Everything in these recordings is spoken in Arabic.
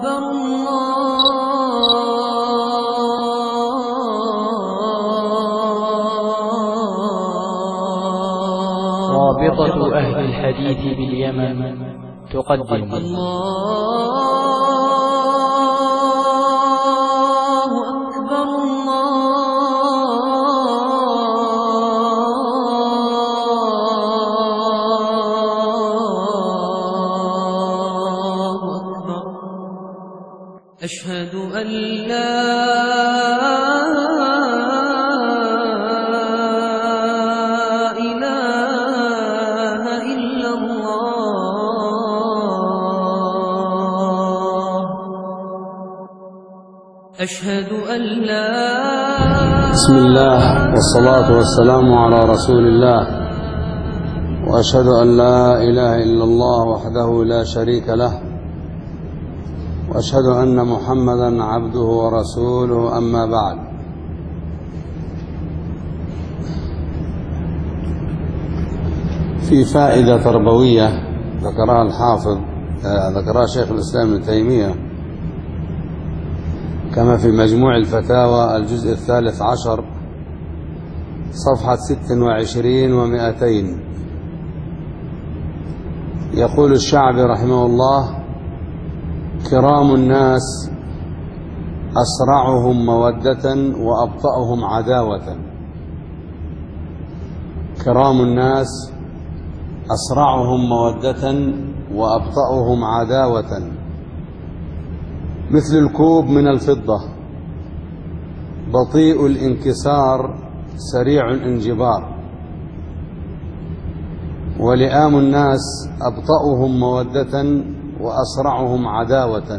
رابطة أهل الحديث باليمن تقدم أشهد أن لا إله إلا الله أشهد أن لا بسم الله والصلاة والسلام على رسول الله وأشهد أن لا إله إلا الله وحده لا شريك له وأشهد أن محمدًا عبده ورسوله أما بعد. في فائدة تربوية ذكرها شيخ الإسلام ابن تيمية كما في مجموع الفتاوى الجزء 13 صفحة 26 و200. يقول الشعبي رحمه الله: كرام الناس أسرعهم مودة وأبطأهم عداوة. كرام الناس أسرعهم مودة وأبطأهم عداوة، مثل الكوب من الفضة بطيء الانكسار سريع الانجبار. ولئام الناس أبطأهم مودة وأسرعهم عداوة،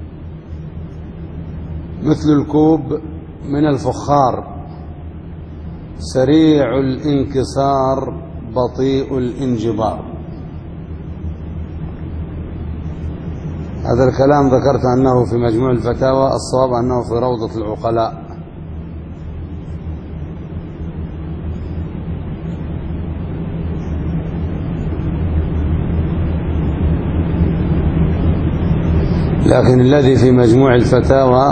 مثل الكوب من الفخار سريع الانكسار بطيء الانجبار. هذا الكلام ذكرت أنه في مجموع الفتاوى، الصواب أنه في روضة العقلاء. لكن الذي في مجموع الفتاوى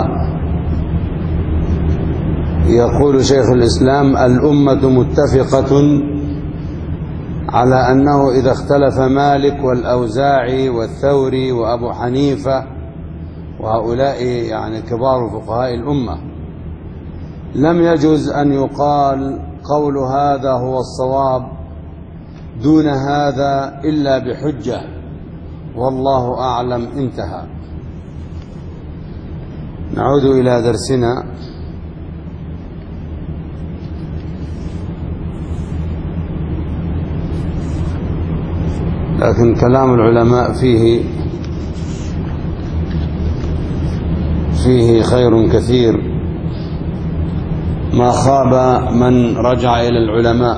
يقول شيخ الإسلام: الأمة متفقة على أنه إذا اختلف مالك والأوزاعي والثوري وأبو حنيفة وهؤلاء يعني كبار فقهاء الأمة، لم يجوز أن يقال قول هذا هو الصواب دون هذا إلا بحجة، والله أعلم. انتهى. نعود إلى درسنا. لكن كلام العلماء فيه خير كثير، ما خاب من رجع إلى العلماء.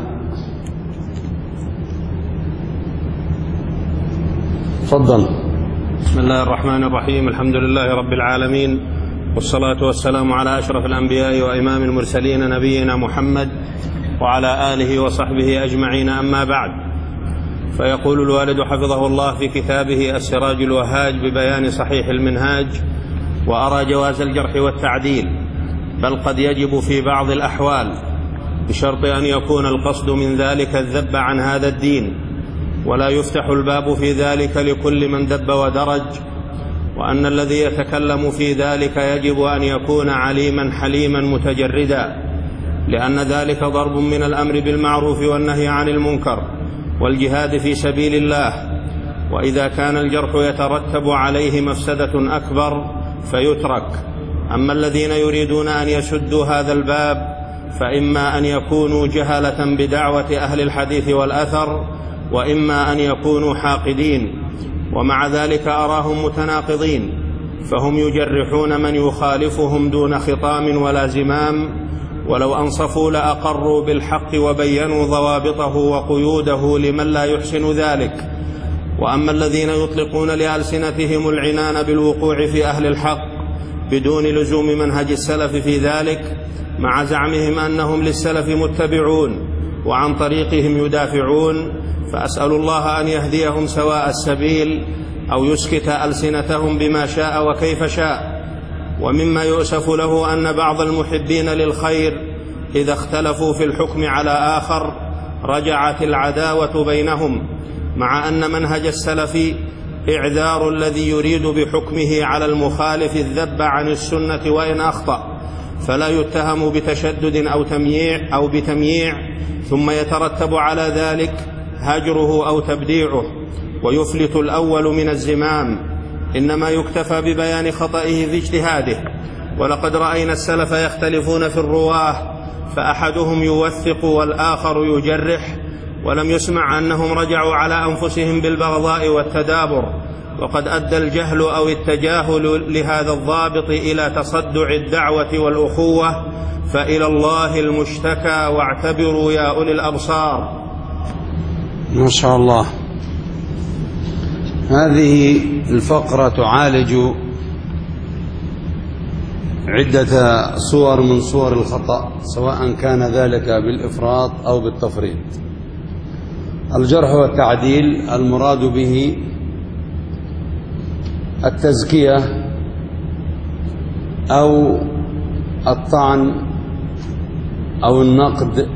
تفضل. بسم الله الرحمن الرحيم. الحمد لله رب العالمين، والصلاة والسلام على أشرف الأنبياء وإمام المرسلين نبينا محمد وعلى آله وصحبه أجمعين. أما بعد، فيقول الوالد حفظه الله في كتابه السراج الوهاج ببيان صحيح المنهاج: وأرى جواز الجرح والتعديل، بل قد يجب في بعض الأحوال، بشرط أن يكون القصد من ذلك الذب عن هذا الدين، ولا يفتح الباب في ذلك لكل من دب ودرج، وأن الذي يتكلم في ذلك يجب أن يكون عليما حليما متجردا، لأن ذلك ضرب من الأمر بالمعروف والنهي عن المنكر والجهاد في سبيل الله. وإذا كان الجرح يترتب عليه مفسدة أكبر فيترك. أما الذين يريدون أن يسدوا هذا الباب فإما أن يكونوا جهلة بدعوة أهل الحديث والأثر، وإما أن يكونوا حاقدين، ومع ذلك أراهم متناقضين، فهم يجرحون من يخالفهم دون خطام ولا زمام، ولو أنصفوا لأقروا بالحق وبينوا ضوابطه وقيوده لمن لا يحسن ذلك. وأما الذين يطلقون لألسنتهم العنان بالوقوع في أهل الحق بدون لزوم منهج السلف في ذلك، مع زعمهم أنهم للسلف متبعون وعن طريقهم يدافعون، فأسأل الله أن يهديهم سواء السبيل أو يسكت ألسنتهم بما شاء وكيف شاء. ومما يؤسف له أن بعض المحبين للخير إذا اختلفوا في الحكم على آخر رجعت العداوة بينهم، مع أن منهج السلف إعذار الذي يريد بحكمه على المخالف الذب عن السنة وإن أخطأ، فلا يتهم بتشدد أو بتمييع ثم يترتب على ذلك هجره أو تبديعه ويفلت الأول من الزمام، إنما يكتفى ببيان خطئه في اجتهاده. ولقد رأينا السلف يختلفون في الرواه فأحدهم يوثق والآخر يجرح، ولم يسمع أنهم رجعوا على أنفسهم بالبغضاء والتدابر، وقد أدى الجهل أو التجاهل لهذا الضابط إلى تصدع الدعوة والأخوة، فإلى الله المشتكى واعتبروا يا أولي الأبصار. ما شاء الله. هذه الفقرة تعالج عدة صور من صور الخطأ، سواء كان ذلك بالإفراط أو بالتفريط. الجرح والتعديل المراد به التزكية أو الطعن أو النقد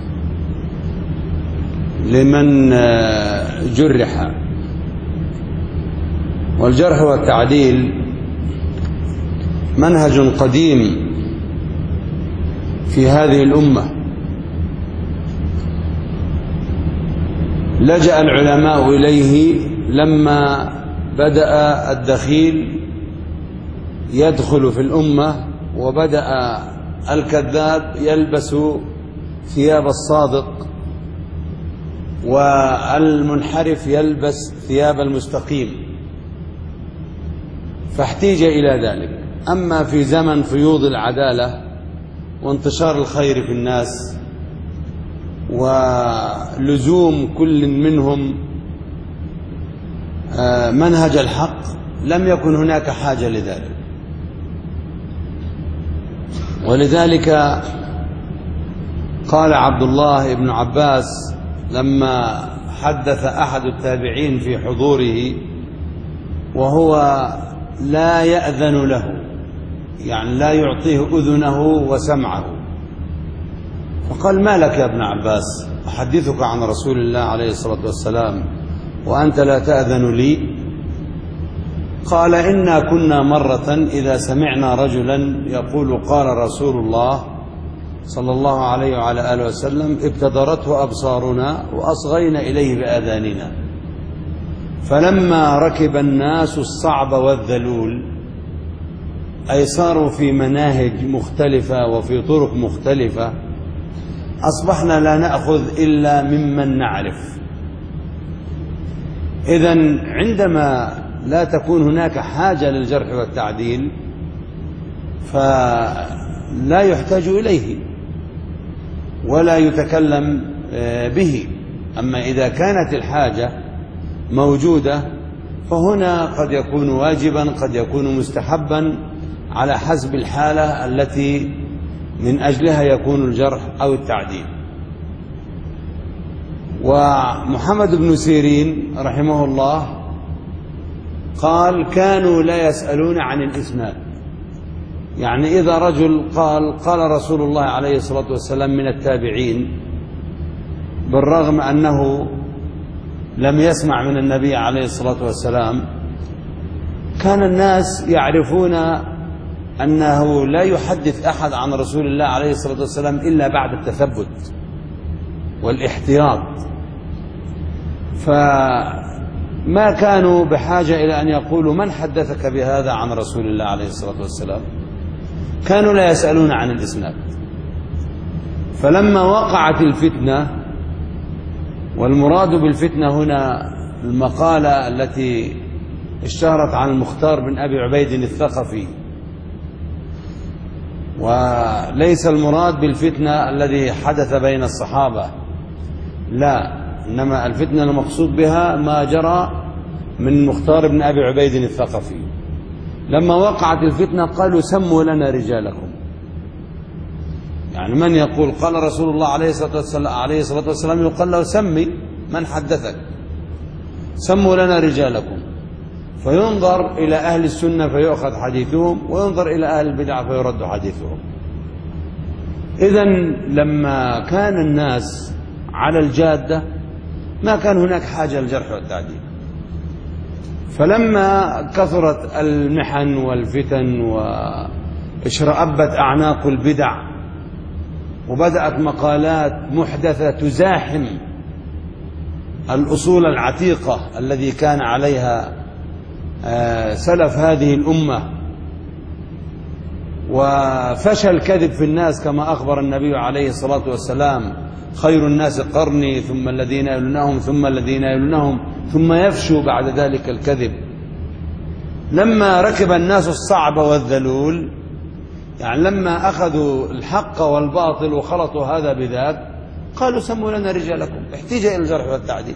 لمن جرح. والجرح والتعديل منهج قديم في هذه الأمة، لجأ العلماء إليه لما بدأ الدخيل يدخل في الأمة، وبدأ الكذاب يلبس ثياب الصادق، والمنحرف يلبس ثياب المستقيم، فاحتيج إلى ذلك. أما في زمن فيوض العدالة وانتشار الخير في الناس ولزوم كل منهم منهج الحق، لم يكن هناك حاجة لذلك. ولذلك قال عبد الله بن عباس لما حدث أحد التابعين في حضوره وهو لا يأذن له، يعني لا يعطيه أذنه وسمعه، فقال: ما لك يا ابن عباس، أحدثك عن رسول الله عليه الصلاة والسلام وأنت لا تأذن لي؟ قال: إنا كنا مرة إذا سمعنا رجلا يقول قال رسول الله صلى الله عليه وعلى آله وسلم ابتدرته أبصارنا وأصغينا إليه بآذاننا، فلما ركب الناس الصعب والذلول، أي صاروا في مناهج مختلفة وفي طرق مختلفة، أصبحنا لا نأخذ إلا ممن نعرف. إذن عندما لا تكون هناك حاجة للجرح والتعديل فلا يحتاج إليه ولا يتكلم به. أما إذا كانت الحاجة موجودة فهنا قد يكون واجبا، قد يكون مستحبا، على حسب الحالة التي من أجلها يكون الجرح أو التعديل. ومحمد بن سيرين رحمه الله قال: كانوا لا يسألون عن الإسناد، يعني إذا رجل قال رسول الله عليه الصلاة والسلام من التابعين، بالرغم أنه لم يسمع من النبي عليه الصلاة والسلام، كان الناس يعرفون أنه لا يحدث أحد عن رسول الله عليه الصلاة والسلام إلا بعد التثبت والاحتياط، فما كانوا بحاجة إلى أن يقولوا من حدثك بهذا عن رسول الله عليه الصلاة والسلام، كانوا لا يسألون عن الإسناد. فلما وقعت الفتنة، والمراد بالفتنة هنا المقالة التي اشتهرت عن المختار بن أبي عبيد الثقفي، وليس المراد بالفتنة الذي حدث بين الصحابة، لا، إنما الفتنة المقصود بها ما جرى من المختار بن أبي عبيد الثقفي. لما وقعت الفتنة قالوا: سموا لنا رجالكم، يعني من يقول قال رسول الله عليه الصلاة والسلام يقال له: سمي من حدثك؟ سموا لنا رجالكم. فينظر إلى أهل السنة فيؤخذ حديثهم، وينظر إلى أهل البدع فيرد حديثهم. إذن لما كان الناس على الجادة ما كان هناك حاجة للجرح والتعديل. فلما كثرت المحن والفتن واشرأبت أعناق البدع وبدأت مقالات محدثة تزاحم الأصول العتيقة الذي كان عليها سلف هذه الأمة، وفشى الكذب في الناس كما أخبر النبي عليه الصلاة والسلام: خير الناس قرني ثم الذين يلونهم ثم الذين يلونهم ثم يفشو بعد ذلك الكذب. لما ركب الناس الصعب والذلول، يعني لما أخذوا الحق والباطل وخلطوا هذا بذاك، قالوا سموا لنا رجالكم، احتاج إلى الجرح والتعديل.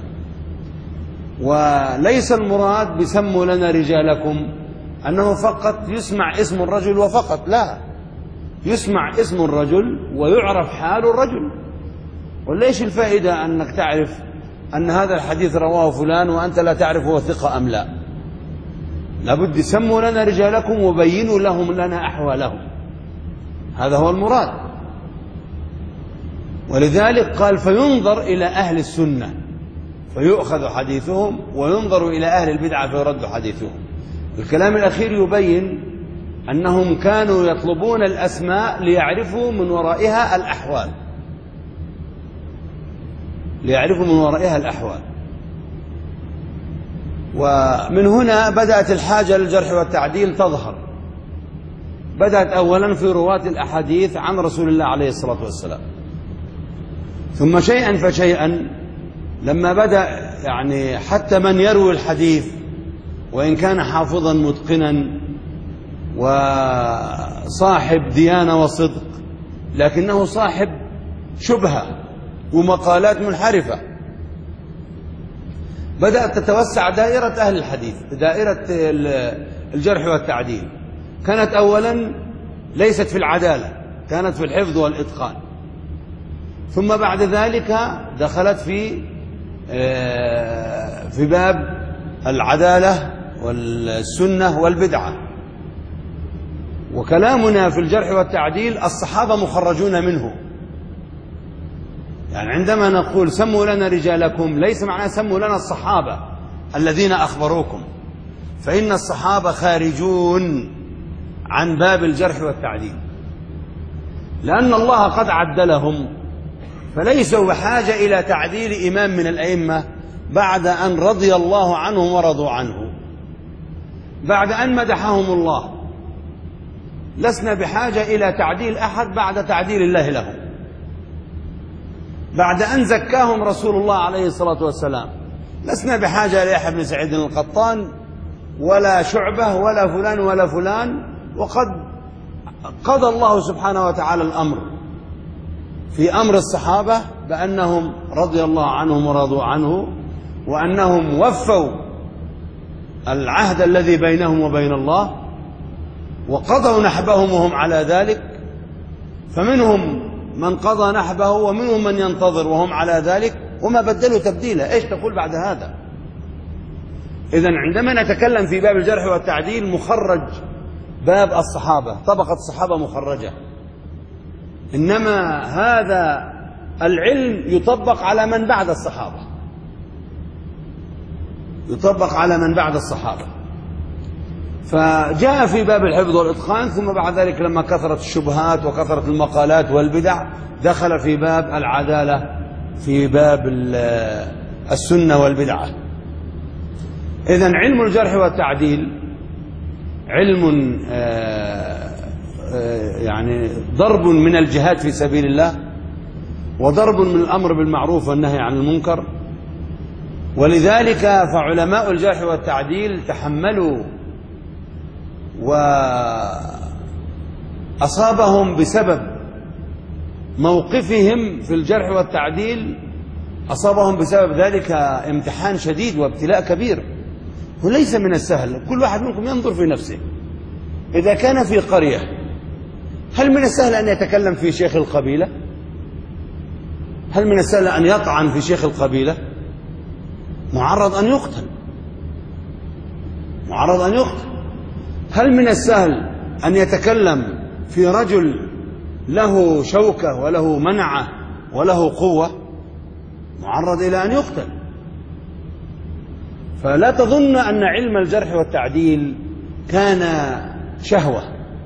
وليس المراد بسموا لنا رجالكم أنه فقط يسمع اسم الرجل وفقط، لا، يسمع اسم الرجل ويعرف حال الرجل. وليش الفائدة أنك تعرف أن هذا الحديث رواه فلان وأنت لا تعرف هو ثقة أم لا؟ لابد سموا لنا رجالكم وبينوا لهم لنا أحوالهم، هذا هو المراد. ولذلك قال: فينظر إلى أهل السنة فيؤخذ حديثهم، وينظر إلى أهل البدعة فيرد حديثهم. الكلام الأخير يبين أنهم كانوا يطلبون الأسماء ليعرفوا من ورائها الأحوال، ليعرفوا من ورائها الأحوال. ومن هنا بدأت الحاجة للجرح والتعديل تظهر. بدأت أولا في رواة الأحاديث عن رسول الله عليه الصلاة والسلام، ثم شيئا فشيئا لما بدأ يعني حتى من يروي الحديث وإن كان حافظا متقنا وصاحب ديانة وصدق، لكنه صاحب شبهة ومقالات منحرفة، بدأت تتوسع دائرة أهل الحديث، دائرة الجرح والتعديل. كانت أولا ليست في العدالة، كانت في الحفظ والإتقان، ثم بعد ذلك دخلت في باب العدالة والسنة والبدعة. وكلامنا في الجرح والتعديل الصحابة مخرجون منه. يعني عندما نقول سموا لنا رجالكم ليس معناه سموا لنا الصحابة الذين أخبروكم، فإن الصحابة خارجون عن باب الجرح والتعديل، لأن الله قد عدلهم، فليسوا بحاجة إلى تعديل إمام من الأئمة بعد أن رضي الله عنهم ورضوا عنه، بعد أن مدحهم الله. لسنا بحاجة إلى تعديل أحد بعد تعديل الله لهم، بعد أن زكاهم رسول الله عليه الصلاة والسلام. لسنا بحاجة إلى يحيى بن سعيد القطان ولا شعبة ولا فلان ولا فلان، وقد قضى الله سبحانه وتعالى الأمر في أمر الصحابة بأنهم رضي الله عنهم ورضوا عنه، وأنهم وفوا العهد الذي بينهم وبين الله وقضوا نحبهم وهم على ذلك. فمنهم من قضى نحبه ومنهم من ينتظر وهم على ذلك وما بدلوا تبديلا. إيش تقول بعد هذا؟ إذن عندما نتكلم في باب الجرح والتعديل مخرج باب الصحابة، طبقة الصحابة مخرجة، إنما هذا العلم يطبق على من بعد الصحابة، يطبق على من بعد الصحابة. فجاء في باب الحفظ والإتقان، ثم بعد ذلك لما كثرت الشبهات وكثرت المقالات والبدع دخل في باب العدالة، في باب السنة والبدعة. إذن علم الجرح والتعديل علم يعني ضرب من الجهاد في سبيل الله، وضرب من الأمر بالمعروف والنهي عن المنكر. ولذلك فعلماء الجرح والتعديل تحملوا وأصابهم بسبب موقفهم في الجرح والتعديل، أصابهم بسبب ذلك امتحان شديد وابتلاء كبير، وليس من السهل. كل واحد منكم ينظر في نفسه. إذا كان في قرية، هل من السهل أن يتكلم في شيخ القبيلة؟ هل من السهل أن يطعن في شيخ القبيلة؟ معرض أن يقتل، معرض أن يقتل. هل من السهل أن يتكلم في رجل له شوكة وله منعة وله قوة؟ معرض إلى أن يقتل. فلا تظن أن علم الجرح والتعديل كان شهوة،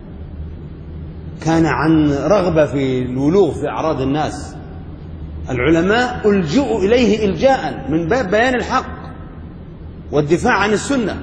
كان عن رغبة في الولوغ في أعراض الناس. العلماء ألجؤوا إليه إلجاء من باب بيان الحق والدفاع عن السنة،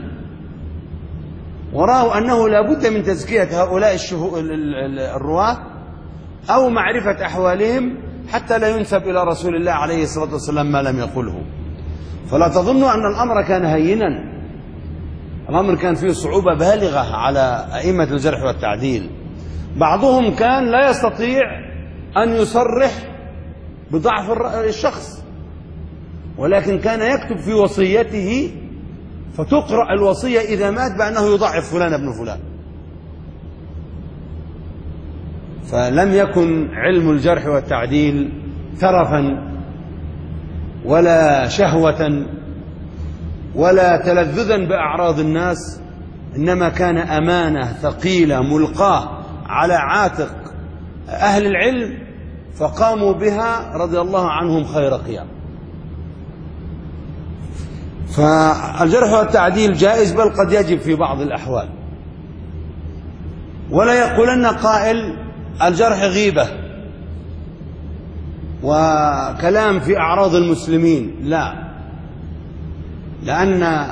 ورأوا أنه لا بد من تزكية هؤلاء الرواة أو معرفة أحوالهم حتى لا ينسب إلى رسول الله عليه الصلاة والسلام ما لم يقله. فلا تظنوا أن الأمر كان هينا، الأمر كان فيه صعوبة بالغة على أئمة الجرح والتعديل. بعضهم كان لا يستطيع أن يصرح بضعف الشخص، ولكن كان يكتب في وصيته فتقرأ الوصية إذا مات بأنه يضعف فلان ابن فلان. فلم يكن علم الجرح والتعديل ترفا ولا شهوة ولا تلذذا بأعراض الناس، إنما كان أمانة ثقيلة ملقاة على عاتق أهل العلم فقاموا بها رضي الله عنهم خير قيام. فالجرح والتعديل جائز، بل قد يجب في بعض الأحوال. ولا يقولن قائل الجرح غيبة وكلام في أعراض المسلمين، لا، لأن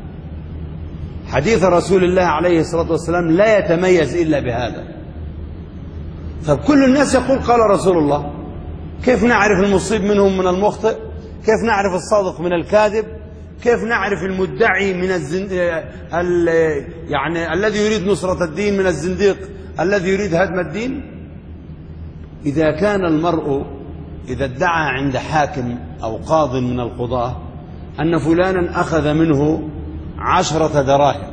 حديث رسول الله عليه الصلاة والسلام لا يتميز إلا بهذا. فكل الناس يقول قال رسول الله، كيف نعرف المصيب منهم من المخطئ؟ كيف نعرف الصادق من الكاذب؟ كيف نعرف المدعي من يعني الذي يريد نصرة الدين من الزنديق الذي يريد هدم الدين؟ إذا كان المرء إذا ادعى عند حاكم أو قاض من القضاة أن فلانا أخذ منه 10 دراهم،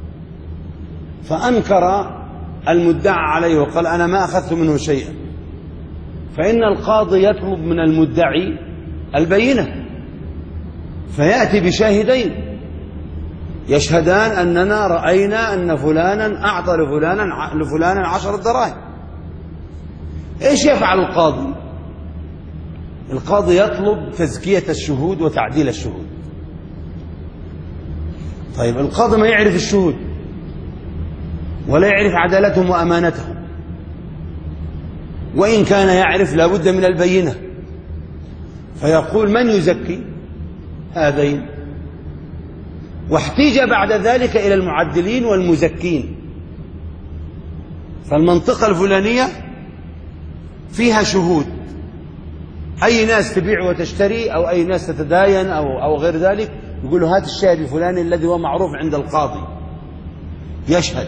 فأنكر المدعى عليه وقال أنا ما أخذت منه شيئا، فإن القاضي يطلب من المدعي البينة، فيأتي بشاهدين يشهدان أننا رأينا أن فلانا أعطى لفلانا 10 دراهم. إيش يفعل القاضي؟ القاضي يطلب تزكية الشهود وتعديل الشهود. طيب القاضي ما يعرف الشهود ولا يعرف عدالتهم وأمانتهم، وإن كان يعرف لا بد من البينة، فيقول من يزكي هذين؟ واحتيج بعد ذلك إلى المعدلين والمزكين. فالمنطقة الفلانية فيها شهود، أي ناس تبيع وتشتري أو أي ناس تتداين أو غير ذلك، يقولوا هات الشاهد الفلاني الذي هو معروف عند القاضي يشهد.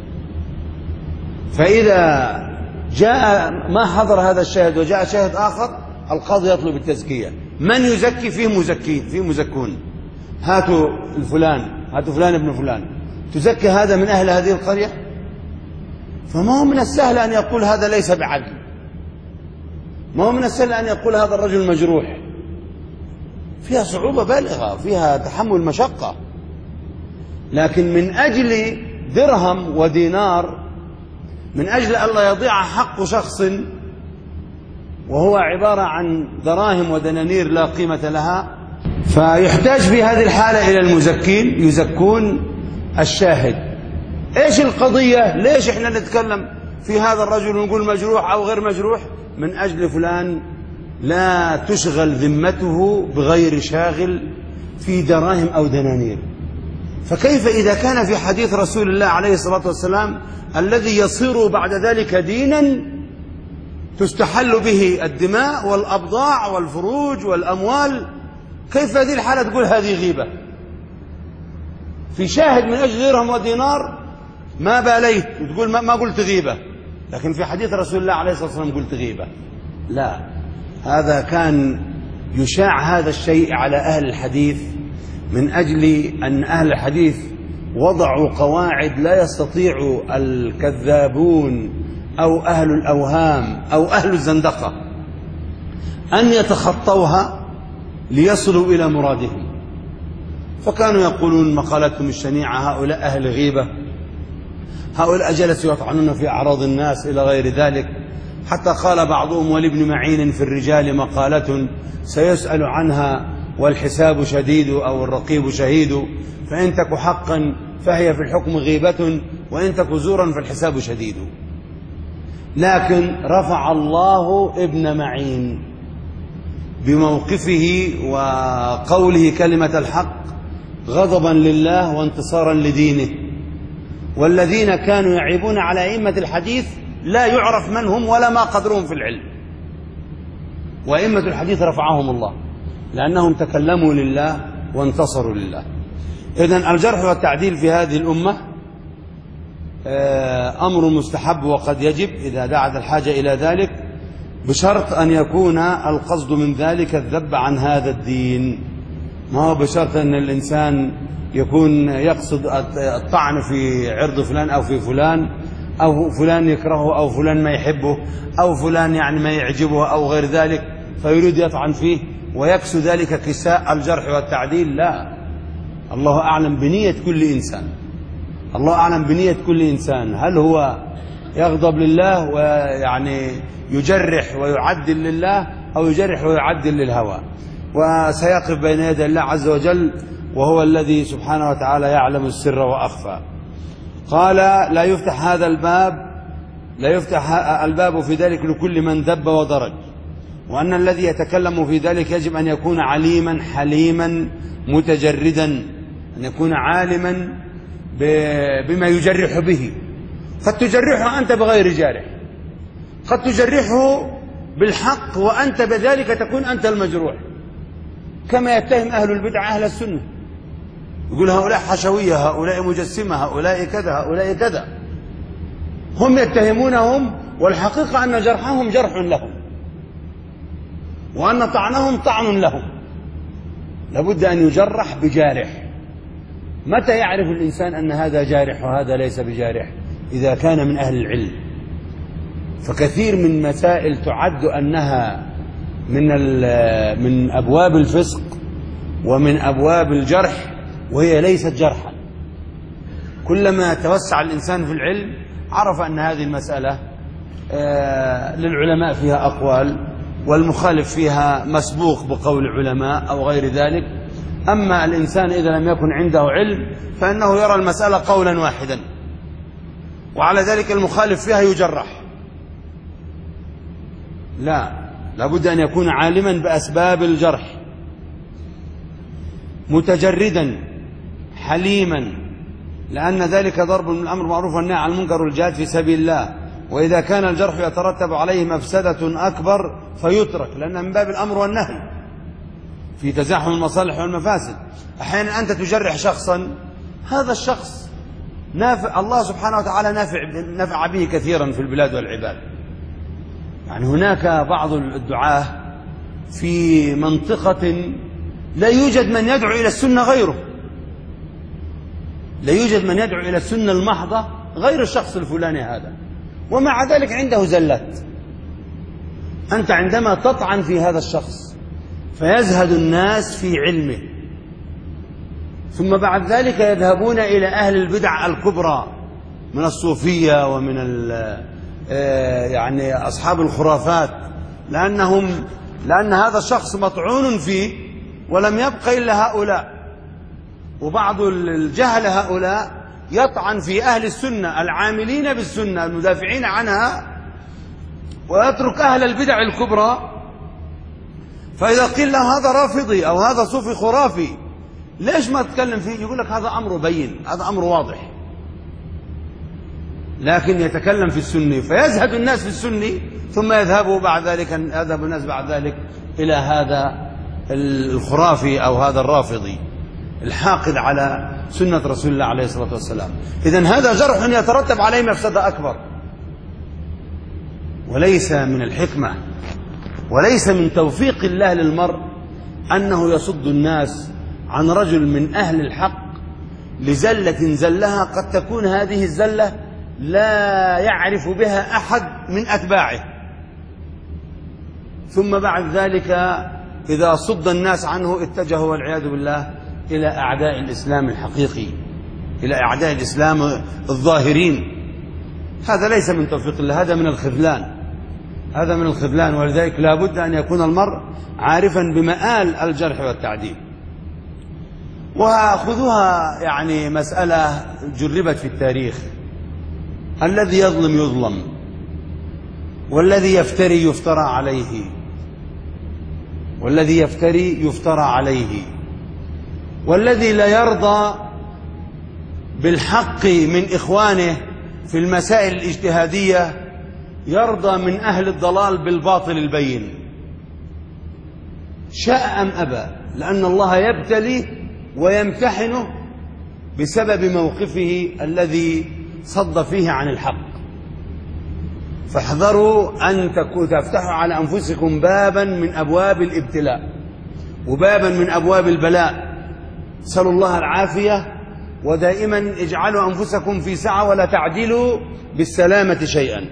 فإذا جاء ما حضر هذا الشاهد وجاء شاهد آخر، القاضي يطلب التزكية. من يزكي؟ فيه مزكين، فيه مزكون. هاتوا فلان ابن فلان، تزكي هذا من أهل هذه القرية. فما هو من السهل أن يقول هذا ليس بعدل، ما هو من السهل أن يقول هذا الرجل مجروح. فيها صعوبة بالغة، فيها تحمل مشقة. لكن من أجل درهم ودينار، من أجل ألا يضيع حق شخص وهو عبارة عن دراهم ودنانير لا قيمة لها، فيحتاج في هذه الحالة إلى المزكين يزكون الشاهد. إيش القضية؟ ليش إحنا نتكلم في هذا الرجل ونقول مجروح أو غير مجروح؟ من أجل فلان لا تشغل ذمته بغير شاغل في دراهم أو دنانير. فكيف إذا كان في حديث رسول الله عليه الصلاة والسلام الذي يصير بعد ذلك دينا تستحل به الدماء والأبضاع والفروج والأموال، كيف هذه الحالة تقول هذه غيبة؟ في شاهد من أجل درهم ودينار ما باليت وتقول ما قلت غيبة، لكن في حديث رسول الله عليه الصلاة والسلام قلت غيبة. لا، هذا كان يشاع هذا الشيء على أهل الحديث من أجل أن أهل الحديث وضعوا قواعد لا يستطيع الكذابون أو أهل الأوهام أو أهل الزندقة أن يتخطوها ليصلوا إلى مرادهم. فكانوا يقولون مقالتهم الشنيعة: هؤلاء أهل غيبة، هؤلاء جلسوا يطعنون في أعراض الناس إلى غير ذلك، حتى قال بعضهم: ولابن معين في الرجال مقالة سيسأل عنها والحساب شديد أو الرقيب شهيد، فإن تك حقا فهي في الحكم غيبة، وإن تك زورا فالحساب شديد. لكن رفع الله ابن معين بموقفه وقوله كلمة الحق غضبا لله وانتصارا لدينه. والذين كانوا يعيبون على أئمة الحديث لا يعرف من هم ولا ما قدرهم في العلم، وأئمة الحديث رفعهم الله لأنهم تكلموا لله وانتصروا لله. إذن الجرح والتعديل في هذه الأمة أمر مستحب وقد يجب إذا دعت الحاجة إلى ذلك، بشرط أن يكون القصد من ذلك الذب عن هذا الدين، ما هو بشرط أن الإنسان يكون يقصد الطعن في عرض فلان أو في فلان، أو فلان يكرهه أو فلان ما يحبه أو فلان يعني ما يعجبه أو غير ذلك، فيريد يطعن فيه ويكسو ذلك كساء الجرح والتعديل. لا، الله أعلم بنية كل إنسان، الله أعلم بنية كل إنسان، هل هو يغضب لله ويعني يجرح ويعدل لله، أو يجرح ويعدل للهوى. وسيقف بين يدي الله عز وجل، وهو الذي سبحانه وتعالى يعلم السر وأخفى. قال: لا يفتح هذا الباب، لا يفتح الباب في ذلك لكل من ذب وضرج، وأن الذي يتكلم في ذلك يجب أن يكون عليما حليما متجردا، أن يكون عالما بما يجرح به. قد تجرحه أنت بغير جارح، قد تجرحه بالحق وأنت بذلك تكون أنت المجروح، كما يتهم أهل البدع أهل السنة، يقول هؤلاء حشوية، هؤلاء مجسمة، هؤلاء كذا، هؤلاء كذا، هم يتهمونهم والحقيقة أن جرحهم جرح لهم وأن طعنهم طعن لهم. لابد أن يجرح بجارح. متى يعرف الإنسان أن هذا جارح وهذا ليس بجارح؟ إذا كان من أهل العلم. فكثير من مسائل تعد أنها من أبواب الفسق ومن أبواب الجرح وهي ليست جرحا. كلما توسع الإنسان في العلم عرف أن هذه المسألة للعلماء فيها أقوال، والمخالف فيها مسبوق بقول العلماء أو غير ذلك. أما الإنسان إذا لم يكن عنده علم فإنه يرى المسألة قولا واحدا، وعلى ذلك المخالف فيها يجرح. لا، لابد أن يكون عالما بأسباب الجرح، متجردا حليما، لأن ذلك ضرب من الأمر معروف والنهي عن المنكر والجهاد في سبيل الله. وإذا كان الجرح يترتب عليه مفسدة أكبر فيترك، لأن من باب الأمر والنهي في تزاحم المصالح والمفاسد. أحيانا أنت تجرح شخصا، هذا الشخص نافع، الله سبحانه وتعالى نفع به كثيرا في البلاد والعباد. يعني هناك بعض الدعاة في منطقة لا يوجد من يدعو إلى السنة غيره، لا يوجد من يدعو إلى السنة المحضة غير الشخص الفلاني هذا، ومع ذلك عنده زلات. أنت عندما تطعن في هذا الشخص فيزهد الناس في علمه، ثم بعد ذلك يذهبون إلى أهل البدع الكبرى من الصوفية ومن يعني أصحاب الخرافات، لأن هذا الشخص مطعون فيه ولم يبق إلا هؤلاء. وبعض الجهل هؤلاء يطعن في أهل السنة العاملين بالسنة المدافعين عنها، ويترك أهل البدع الكبرى. فإذا قيل له هذا رافضي أو هذا صوفي خرافي ليش ما تتكلم فيه؟ يقول لك هذا أمر بين، هذا أمر واضح. لكن يتكلم في السني فيزهد الناس في السني، ثم يذهب الناس بعد ذلك إلى هذا الخرافي أو هذا الرافضي الحاقد على سنة رسول الله عليه الصلاة والسلام. إذن هذا جرح يترتب عليه مفسدة أكبر، وليس من الحكمة وليس من توفيق الله للمرء أنه يصد الناس عن رجل من أهل الحق لزلة زلها، قد تكون هذه الزلة لا يعرف بها أحد من أتباعه، ثم بعد ذلك إذا صد الناس عنه اتجهوا والعياذ بالله إلى أعداء الإسلام الحقيقي، إلى أعداء الإسلام الظاهرين. هذا ليس من توفيق الله، هذا من الخذلان، هذا من الخذلان. ولذلك لا بد أن يكون المرء عارفا بمآل الجرح والتعديل. وخذوها يعني مسألة جربت في التاريخ، الذي يظلم يظلم، والذي يفتري يفترى عليه، والذي يفتري يفترى عليه، والذي لا يرضى بالحق من إخوانه في المسائل الاجتهادية يرضى من أهل الضلال بالباطل البين، شاء أم أبى، لأن الله يبتلي ويمتحنه بسبب موقفه الذي صد فيه عن الحق. فاحذروا أن تفتحوا على أنفسكم بابا من أبواب الابتلاء وبابا من أبواب البلاء. سألوا الله العافية، ودائما اجعلوا أنفسكم في سعة ولا تعدلوا بالسلامة شيئا.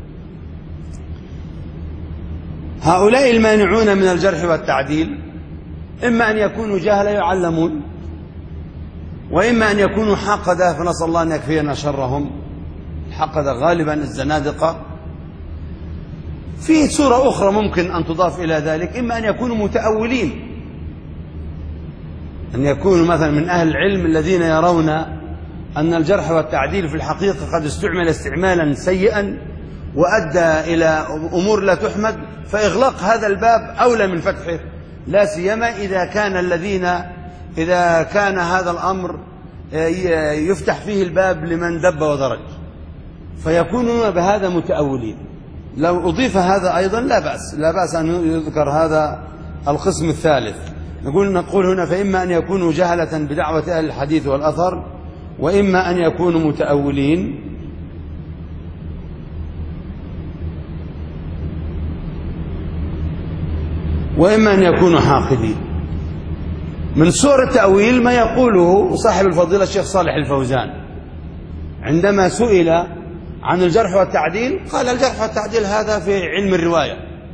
هؤلاء المانعون من الجرح والتعديل إما أن يكونوا جهلا يعلمون، وإما أن يكونوا حقدة، فنسأل الله أن يكفينا شرهم. الحقدة غالبا الزنادقة. في صورة أخرى ممكن أن تضاف إلى ذلك، إما أن يكونوا متأولين، أن يكونوا مثلا من أهل العلم الذين يرون أن الجرح والتعديل في الحقيقة قد استعمل استعمالا سيئا وأدى إلى أمور لا تحمد، فإغلاق هذا الباب أولى من فتحه، لا سيما إذا كان هذا الأمر يفتح فيه الباب لمن دب ودرج، فيكونون بهذا متأولين. لو أضيف هذا أيضا لا بأس أن يذكر هذا القسم الثالث. نقول هنا فإما أن يكونوا جهلة بدعوة أهل الحديث والأثر، وإما أن يكونوا متأولين، وإما أن يكونوا حاقدين. من صور التأويل ما يقوله صاحب الفضيلة الشيخ صالح الفوزان عندما سئل عن الجرح والتعديل، قال الجرح والتعديل هذا في علم الرواية،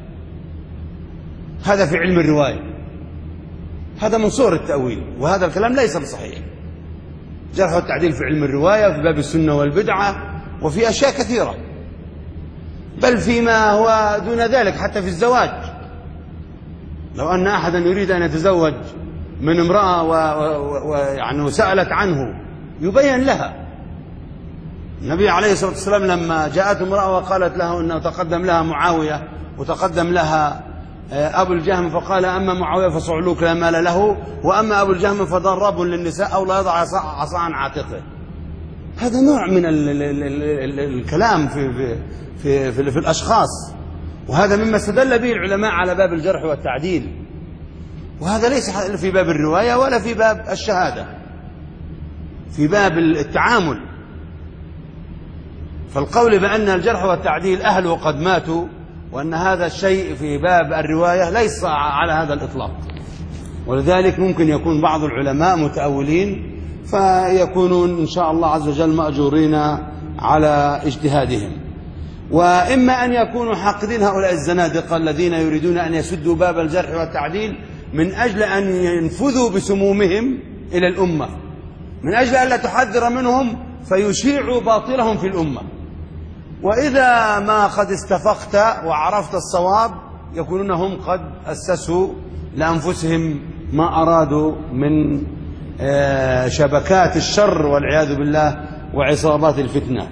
هذا في علم الرواية، هذا من صور التأويل، وهذا الكلام ليس بصحيح. الجرح والتعديل في علم الرواية، في باب السنة والبدعة، وفي أشياء كثيرة، بل فيما هو دون ذلك، حتى في الزواج. لو أن أحدا يريد أن يتزوج من امرأة ويعني سألت عنه يبين لها. النبي عليه الصلاة والسلام لما جاءت امرأة وقالت له أنه تقدم لها معاوية وتقدم لها أبو الجهم، فقال أما معاوية فصعلوك لا مال له، وأما أبو الجهم فضرب للنساء أو لا يضع عصا عن عاتقه. هذا نوع من الكلام في الأشخاص، وهذا مما استدل به العلماء على باب الجرح والتعديل، وهذا ليس في باب الرواية ولا في باب الشهادة، في باب التعامل. فالقول بأن الجرح والتعديل أهله قد ماتوا وأن هذا الشيء في باب الرواية ليس على هذا الإطلاق. ولذلك ممكن يكون بعض العلماء متأولين، فيكونون إن شاء الله عز وجل مأجورين على اجتهادهم. وإما أن يكونوا حاقدين، هؤلاء الزنادقة الذين يريدون أن يسدوا باب الجرح والتعديل من أجل أن ينفذوا بسمومهم إلى الأمة، من أجل أن لا تحذر منهم فيشيعوا باطلهم في الأمة. وإذا ما قد استفقت وعرفت الصواب يكونون هم قد أسسوا لأنفسهم ما أرادوا من شبكات الشر والعياذ بالله وعصابات الفتنة.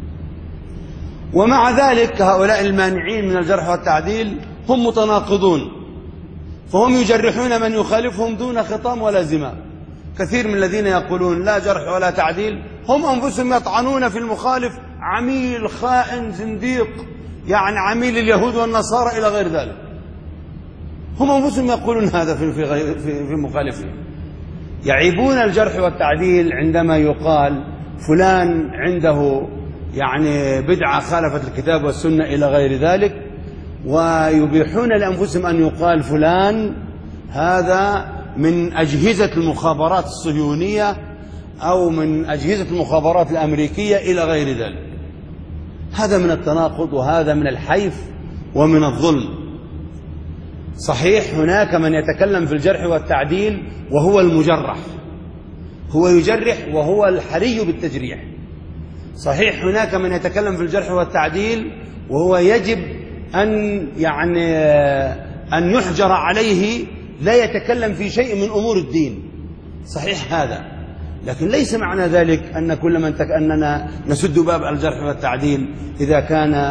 ومع ذلك هؤلاء المانعين من الجرح والتعديل هم متناقضون، فهم يجرحون من يخالفهم دون خطام ولا زمام. كثير من الذين يقولون لا جرح ولا تعديل هم أنفسهم يطعنون في المخالف عميل خائن زنديق، يعني عميل اليهود والنصارى إلى غير ذلك. هم أنفسهم يقولون هذا في مخالفهم. يعيبون الجرح والتعديل عندما يقال فلان عنده يعني بدعة خالفت الكتاب والسنة إلى غير ذلك، ويبيحون لأنفسهم أن يقال فلان هذا من أجهزة المخابرات الصهيونية أو من أجهزة المخابرات الأمريكية إلى غير ذلك. هذا من التناقض، وهذا من الحيف ومن الظلم. صحيح هناك من يتكلم في الجرح والتعديل وهو المجرح، هو يجرح وهو الحري بالتجريح. صحيح هناك من يتكلم في الجرح والتعديل وهو يجب أن يحجر عليه، لا يتكلم في شيء من أمور الدين. صحيح هذا، لكن ليس معنى ذلك أن كل من أننا نسد باب الجرح والتعديل إذا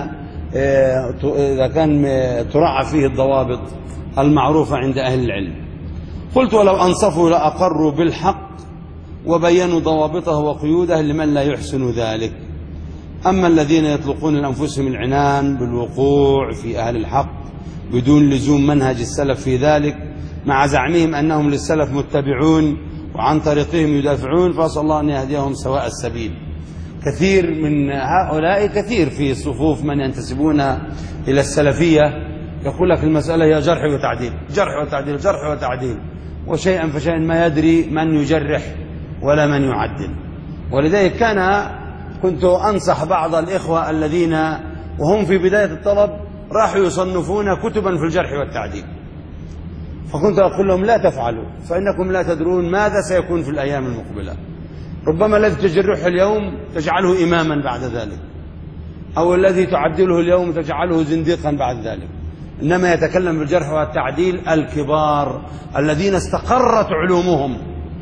كان تراعى فيه الضوابط المعروفة عند أهل العلم. قلت ولو أنصفوا لأقروا بالحق وبينوا ضوابطه وقيوده لمن لا يحسن ذلك. أما الذين يطلقون لأنفسهم العنان بالوقوع في أهل الحق بدون لزوم منهج السلف في ذلك، مع زعمهم أنهم للسلف متبعون وعن طريقهم يدافعون، فأسأل الله أن يهديهم سواء السبيل. كثير من هؤلاء، كثير في صفوف من ينتسبون إلى السلفية، يقول لك المسألة هي جرح وتعديل، جرح وتعديل، جرح وتعديل، وشيئا فشيئا ما يدري من يجرح ولا من يعدل. ولذلك كنت أنصح بعض الإخوة الذين وهم في بداية الطلب راحوا يصنفون كتبا في الجرح والتعديل، فكنت أقول لهم لا تفعلوا، فإنكم لا تدرون ماذا سيكون في الأيام المقبلة. ربما الذي تجرحه اليوم تجعله إماما بعد ذلك، أو الذي تعدله اليوم تجعله زنديقا بعد ذلك. إنما يتكلم بالجرح والتعديل الكبار الذين استقرت علومهم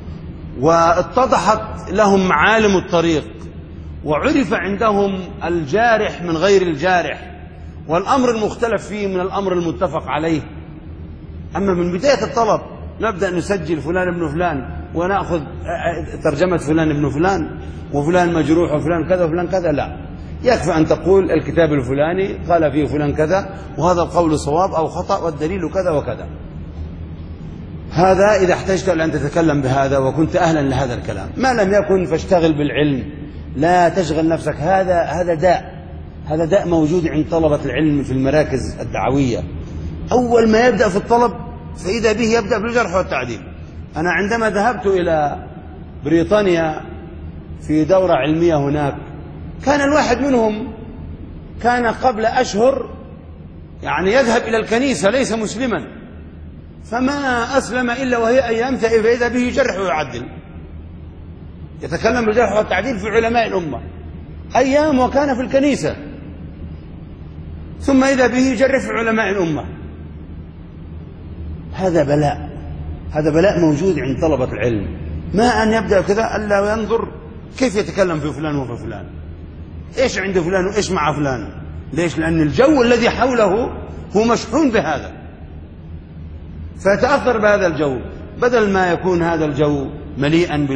واتضحت لهم معالم الطريق، وعرف عندهم الجارح من غير الجارح، والأمر المختلف فيه من الأمر المتفق عليه. أما من بداية الطلب نبدأ نسجل فلان ابن فلان ونأخذ ترجمة فلان ابن فلان وفلان مجروح وفلان كذا وفلان كذا، لا، يكفي أن تقول الكتاب الفلاني قال فيه فلان كذا وهذا القول صواب أو خطأ والدليل كذا وكذا. هذا إذا احتجت أن تتكلم بهذا وكنت أهلا لهذا الكلام. ما لم يكن فاشتغل بالعلم، لا تشغل نفسك. هذا داء موجود عند طلبة العلم في المراكز الدعوية. أول ما يبدأ في الطلب فإذا به يبدأ بالجرح والتعديل. أنا عندما ذهبت إلى بريطانيا في دورة علمية هناك، كان الواحد منهم كان قبل أشهر يذهب إلى الكنيسة، ليس مسلما، فما أسلم إلا وهي أيام فإذا به يجرح ويعدل، يتكلم بالجرح والتعديل في علماء الأمة أيام وكان في الكنيسة، ثم إذا به يجرح في علماء الأمة. هذا بلاء موجود عند طلبة العلم. ما أن يبدأ كذا ألا وينظر كيف يتكلم في فلان وفي فلان، إيش عند فلان وإيش مع فلان. ليش؟ لأن الجو الذي حوله هو مشحون بهذا، فيتأثر بهذا الجو، بدل ما يكون هذا الجو مليئا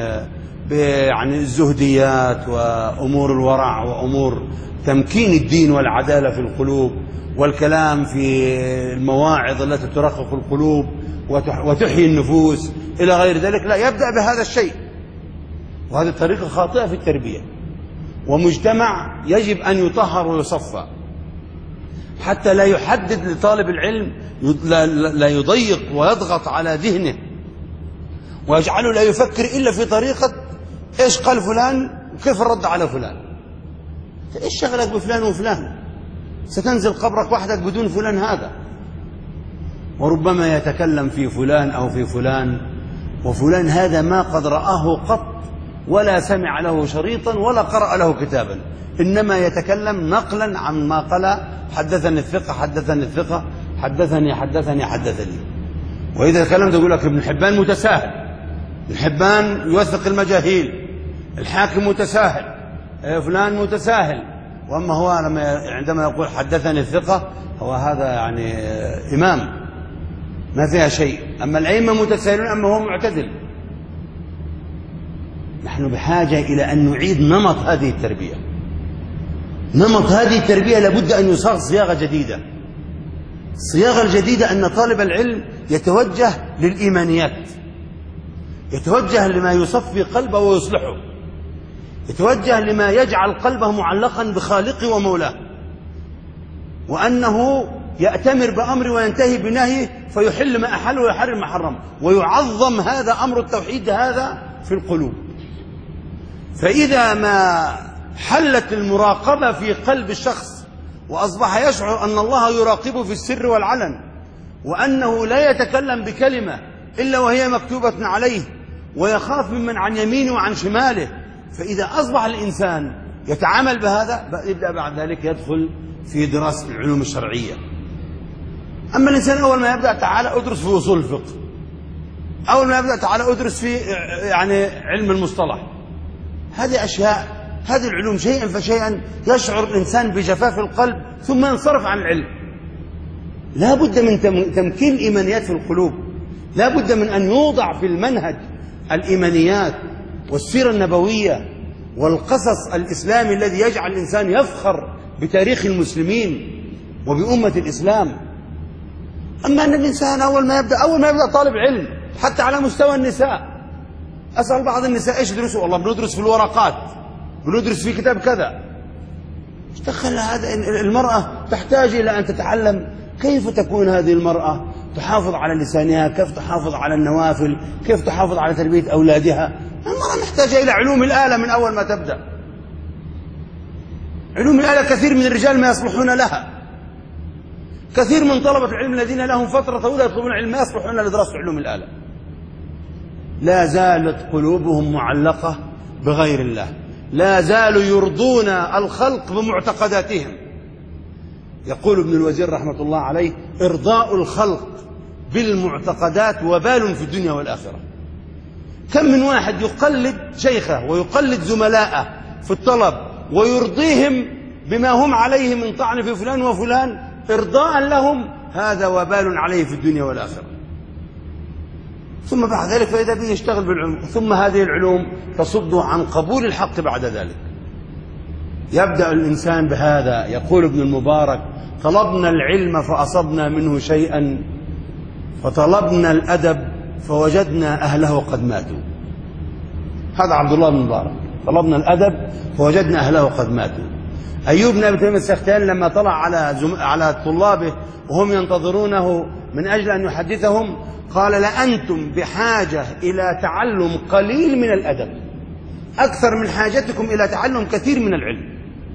الزهديات وأمور الورع وأمور تمكين الدين والعدالة في القلوب والكلام في المواعظ التي ترقق القلوب وتحيي النفوس إلى غير ذلك. لا، يبدأ بهذا الشيء، وهذه الطريقة خاطئة في التربية. ومجتمع يجب أن يطهر ويصفى حتى لا يحدد لطالب العلم، لا يضيق ويضغط على ذهنه ويجعله لا يفكر إلا في طريقة إيش قال فلان وكيف الرد على فلان. إيش شغلك بفلان وفلان؟ ستنزل قبرك وحدك بدون فلان هذا. وربما يتكلم في فلان أو في فلان، وفلان هذا ما قد رآه قط ولا سمع له شريطا ولا قرأ له كتابا، إنما يتكلم نقلا عن ما قال حدثني الثقة حدثني الثقة حدثني. وإذا تكلمت يقول لك ابن حبان متساهل، ابن حبان يوثق المجاهيل، الحاكم متساهل، فلان متساهل. وأما هو عندما يقول حدثني الثقة هو هذا إمام ما فيها شيء. أما الأئمة متساهلون، أما هو معتدل. نحن بحاجة إلى أن نعيد نمط هذه التربية. نمط هذه التربية لابد أن يصاغ صياغة جديدة. الصياغة الجديدة أن طالب العلم يتوجه للإيمانيات، يتوجه لما يصفي قلبه ويصلحه، يتوجه لما يجعل قلبه معلقا بخالقه ومولاه، وأنه يأتمر بأمر وينتهي بنهي، فيحل ما أحل ويحرم ما حرم، ويعظم هذا أمر التوحيد هذا في القلوب. فإذا ما حلت المراقبة في قلب الشخص وأصبح يشعر أن الله يراقبه في السر والعلن، وأنه لا يتكلم بكلمة إلا وهي مكتوبة عليه، ويخاف ممن عن يمينه وعن شماله. فإذا أصبح الإنسان يتعامل بهذا يبدأ بعد ذلك يدخل في دراسة العلوم الشرعية. أما الإنسان أول ما يبدأ تعالى أدرس في أصول الفقه، أول ما يبدأ تعالى أدرس في يعني علم المصطلح، هذه أشياء، هذه العلوم شيئا فشيئا يشعر الإنسان بجفاف القلب ثم ينصرف عن العلم. لا بد من تمكين الإيمانيات في القلوب، لا بد من أن يوضع في المنهج الإيمانيات والسيرة النبوية والقصص الإسلامي الذي يجعل الإنسان يفخر بتاريخ المسلمين وبأمة الإسلام. أما أن الإنسان أول ما يبدأ طالب علم، حتى على مستوى النساء، أسأل بعض النساء إيش تدرسوا؟ والله بندرس في الورقات، بندرس في كتاب كذا. ايش دخل هذا؟ المرأة تحتاج إلى أن تتعلم كيف تكون هذه المرأة تحافظ على لسانها، كيف تحافظ على النوافل، كيف تحافظ على تربية أولادها. المرأة محتاجة إلى علوم الآلة من أول ما تبدأ. علوم الآلة كثير من الرجال ما يصلحون لها، كثير من طلبة العلم الذين لهم فترة طويلة يطلبون العلم ما يصلحون لدراسة علوم الآلة. لا زالت قلوبهم معلقة بغير الله، لا زالوا يرضون الخلق بمعتقداتهم. يقول ابن الوزير رحمة الله عليه: إرضاء الخلق بالمعتقدات وبال في الدنيا والآخرة. كم من واحد يقلد شيخه ويقلد زملاءه في الطلب ويرضيهم بما هم عليه من طعن في فلان وفلان إرضاء لهم، هذا وبال عليه في الدنيا والآخرة. ثم بعد ذلك فإذا به يشتغل بالعلوم، ثم هذه العلوم تصده عن قبول الحق بعد ذلك. يبدأ الإنسان بهذا. يقول ابن المبارك: طلبنا العلم فأصبنا منه شيئا، فطلبنا الأدب فوجدنا أهله قد ماتوا. هذا عبد الله بن المبارك: طلبنا الأدب فوجدنا أهله قد ماتوا. أيوب بن أبي تميم السختياني لما طلع على طلابه وهم ينتظرونه من أجل أن يحدثهم قال: لأنتم بحاجة إلى تعلم قليل من الأدب أكثر من حاجتكم إلى تعلم كثير من العلم.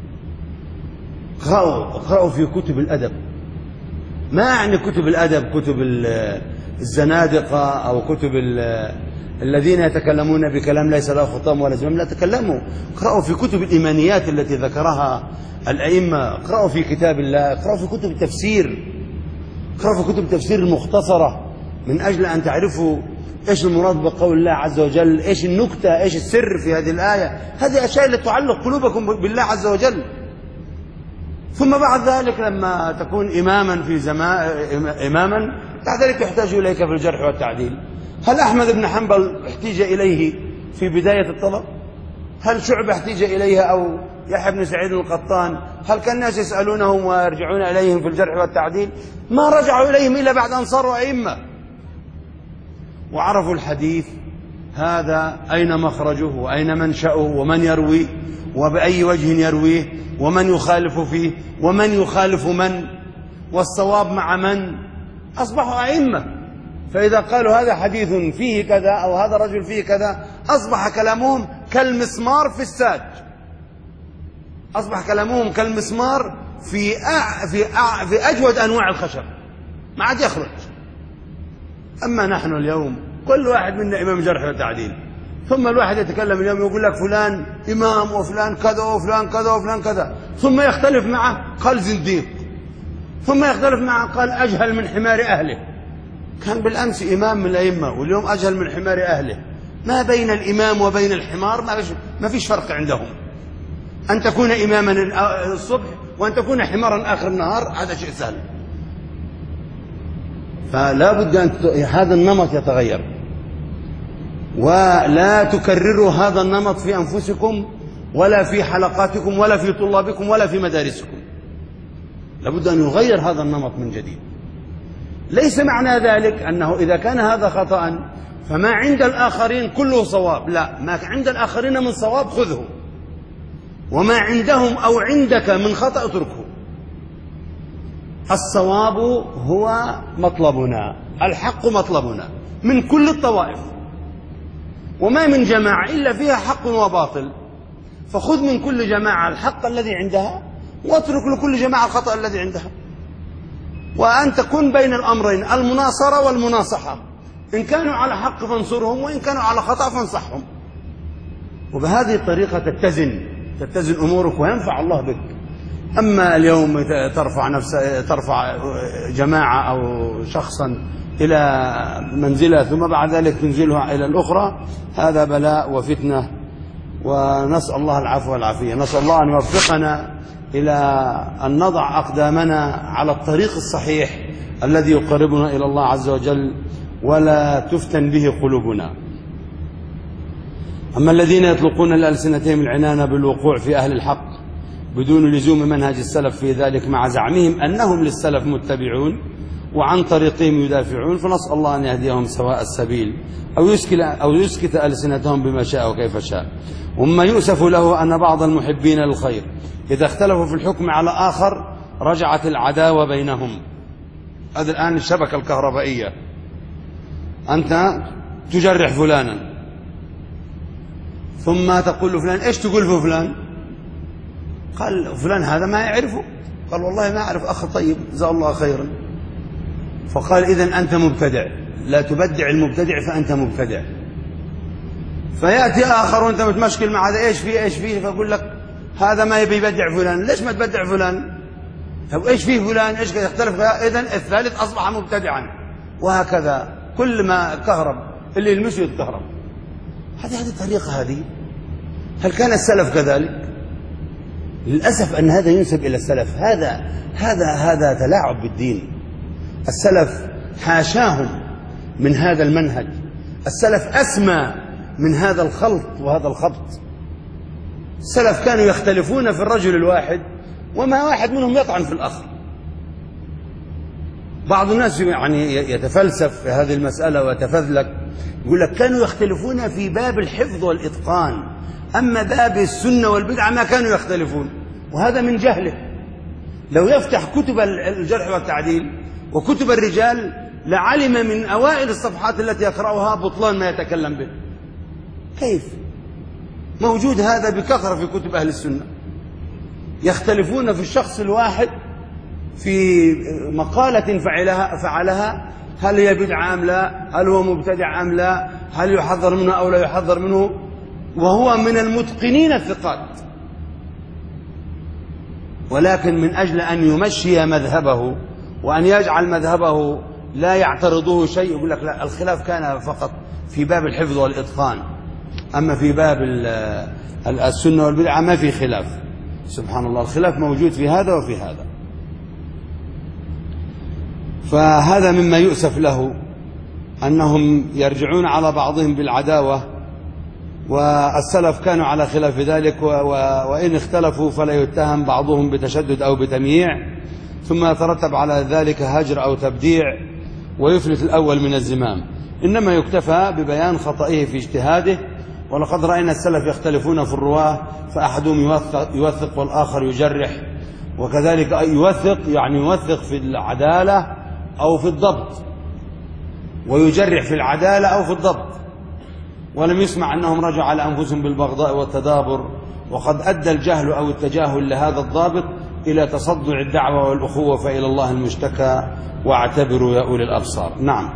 اقرأوا في كتب الأدب. ما يعني كتب الأدب كتب الزنادقة أو كتب الذين يتكلمون بكلام ليس له خطام ولا زمام، لا تكلموا. اقرأوا في كتب الإيمانيات التي ذكرها الأئمة، اقرأوا في كتاب الله، اقرأوا في كتب التفسير، اقرأوا في كتب التفسير المختصرة من أجل أن تعرفوا إيش المراد بقول الله عز وجل، إيش النكتة، إيش السر في هذه الآية. هذه أشياء التي تعلق قلوبكم بالله عز وجل. ثم بعد ذلك لما تكون إماما في إماما بعد ذلك يحتاج إليك في الجرح والتعديل. هل أحمد بن حنبل احتاج إليه في بداية الطلب؟ هل شعبة احتاج إليها أو يحيى بن سعيد القطان؟ هل كان الناس يسألونهم ويرجعون إليهم في الجرح والتعديل؟ ما رجعوا إليهم إلا بعد أن صاروا أئمة وعرفوا الحديث هذا أين مخرجه وأين منشأه ومن يروي وبأي وجه يرويه ومن يخالف فيه ومن يخالف من والصواب مع من. أصبحوا أئمة. فإذا قالوا هذا حديث فيه كذا أو هذا رجل فيه كذا أصبح كلامهم كالمسمار في الساج، أصبح كلامهم كالمسمار في أجود أنواع الخشب، ما عاد يخرج. أما نحن اليوم كل واحد منا إمام جرح وتعديل، ثم الواحد يتكلم اليوم يقول لك فلان إمام وفلان كذا وفلان كذا وفلان كذا، ثم يختلف معه قال زنديق، ثم يختلف معه قال أجهل من حمار أهله. كان بالأمس إمام من الأئمة واليوم أجهل من حمار أهله. ما بين الإمام وبين الحمار ما فيش فرق عندهم. أن تكون إماما الصبح وأن تكون حمارا آخر النهار هذا شيء سهل. فلا بد أن هذا النمط يتغير، ولا تكرروا هذا النمط في أنفسكم ولا في حلقاتكم ولا في طلابكم ولا في مدارسكم. لابد أن يغير هذا النمط من جديد. ليس معنى ذلك أنه إذا كان هذا خطأ فما عند الآخرين كله صواب، لا، ما عند الآخرين من صواب خذه، وما عندهم أو عندك من خطأ اتركه. الصواب هو مطلبنا، الحق مطلبنا من كل الطوائف، وما من جماعة إلا فيها حق وباطل، فخذ من كل جماعة الحق الذي عندها واترك لكل جماعة الخطأ الذي عندها. وأن تكون بين الأمرين المناصرة والمناصحة، إن كانوا على حق فانصرهم، وإن كانوا على خطأ فانصحهم. وبهذه الطريقة تتزن أمورك وينفع الله بك. أما اليوم ترفع جماعة أو شخصا إلى منزلة ثم بعد ذلك تنزلها إلى الأخرى، هذا بلاء وفتنة، ونسأل الله العفو والعافية. نسأل الله أن يوفقنا إلى أن نضع أقدامنا على الطريق الصحيح الذي يقربنا إلى الله عز وجل ولا تفتن به قلوبنا. أما الذين يطلقون لألسنتهم العنان بالوقوع في أهل الحق بدون لزوم منهج السلف في ذلك مع زعمهم أنهم للسلف متبعون وعن طريقهم يدافعون، فنسأل الله أن يهديهم سواء السبيل أو يسكت ألسنتهم بما شاء وكيف شاء. وما يؤسف له أن بعض المحبين للخير إذا اختلفوا في الحكم على آخر رجعت العداوة بينهم. هذا الآن الشبكة الكهربائية، أنت تجرح فلانا ثم تقول له فلان إيش تقول في فلان؟ قال فلان هذا ما يعرفه. قال والله ما أعرف. أخ طيب جزاه الله خيرا. فقال إذن أنت مبتدع، لا تبدع المبتدع فأنت مبتدع. فيأتي آخر وأنت متمشكل مع هذا إيش فيه فأقول لك هذا ما يبي يبدع فلان. ليش ما تبدع فلان؟ طب إيش فيه فلان؟ إيش يختلف؟ إذن الثالث أصبح مبتدعا. وهكذا كل ما كهرب اللي يلمسه يتكهرب. هذه الطريقة هذه. هل كان السلف كذلك؟ للأسف أن هذا ينسب إلى السلف. هذا تلاعب بالدين. السلف حاشاهم من هذا المنهج. السلف أسمى من هذا الخلط وهذا الخبط. السلف كانوا يختلفون في الرجل الواحد وما واحد منهم يطعن في الآخر. بعض الناس يعني يتفلسف في هذه المسألة ويتفذلك، يقول لك كانوا يختلفون في باب الحفظ والإتقان، أما باب السنة والبدعة ما كانوا يختلفون، وهذا من جهله. لو يفتح كتب الجرح والتعديل وكتب الرجال لعلم من أوائل الصفحات التي يقرأها بطلان ما يتكلم به. كيف؟ موجود هذا بكثرة في كتب أهل السنة. يختلفون في الشخص الواحد في مقالة فعلها، هل هي بدعة أم لا، هل هو مبتدع أم لا، هل يحذر منه أو لا يحذر منه، وهو من المتقنين الثقات. ولكن من أجل أن يمشي مذهبه وأن يجعل مذهبه لا يعترضه شيء يقول لك لا، الخلاف كان فقط في باب الحفظ والإتقان، أما في باب السنة والبدعة ما في خلاف. سبحان الله، الخلاف موجود في هذا وفي هذا. فهذا مما يؤسف له أنهم يرجعون على بعضهم بالعداوة، والسلف كانوا على خلاف ذلك، وإن اختلفوا فلا يتهم بعضهم بتشدد أو بتمييع، ثم يترتب على ذلك هجر أو تبديع ويفلت الأول من الزمام. إنما يكتفى ببيان خطئه في اجتهاده. ولقد رأينا السلف يختلفون في الرواة، فأحدهم يوثق والآخر يجرح، وكذلك يوثق في العدالة أو في الضبط، ويجرح في العدالة أو في الضبط. ولم يسمع أنهم رجعوا على أنفسهم بالبغضاء والتدابر، وقد أدى الجهل أو التجاهل لهذا الضابط إلى تصدع الدعوة والأخوة، فإلى الله المشتكى واعتبروا يا أولي الأبصار. نعم.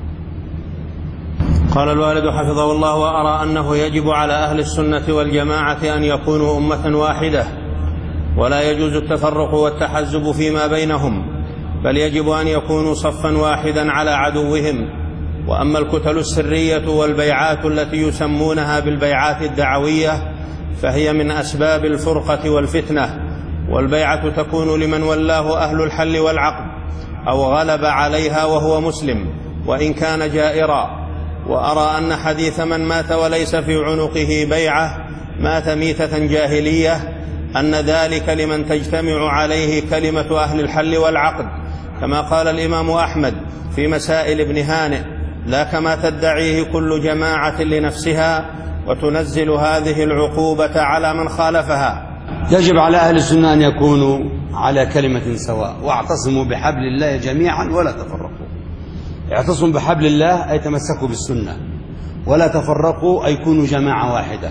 قال الوالد حفظه الله: وأرى أنه يجب على أهل السنة والجماعة أن يكونوا أمة واحدة، ولا يجوز التفرق والتحزب فيما بينهم، بل يجب أن يكونوا صفا واحدا على عدوهم. وأما الكتل السرية والبيعات التي يسمونها بالبيعات الدعوية فهي من أسباب الفرقة والفتنة، والبيعة تكون لمن ولاه أهل الحل والعقد أو غلب عليها وهو مسلم وإن كان جائرا. وأرى أن حديث من مات وليس في عنقه بيعة مات ميتة جاهلية أن ذلك لمن تجتمع عليه كلمة أهل الحل والعقد، كما قال الإمام أحمد في مسائل ابن هانئ: لا كما تدعيه كل جماعة لنفسها وتنزل هذه العقوبة على من خالفها. يجب على أهل السنة أن يكونوا على كلمة سواء، واعتصموا بحبل الله جميعا ولا تفرقوا. اعتصموا بحبل الله أي تمسكوا بالسنة، ولا تفرقوا أي كونوا جماعة واحدة.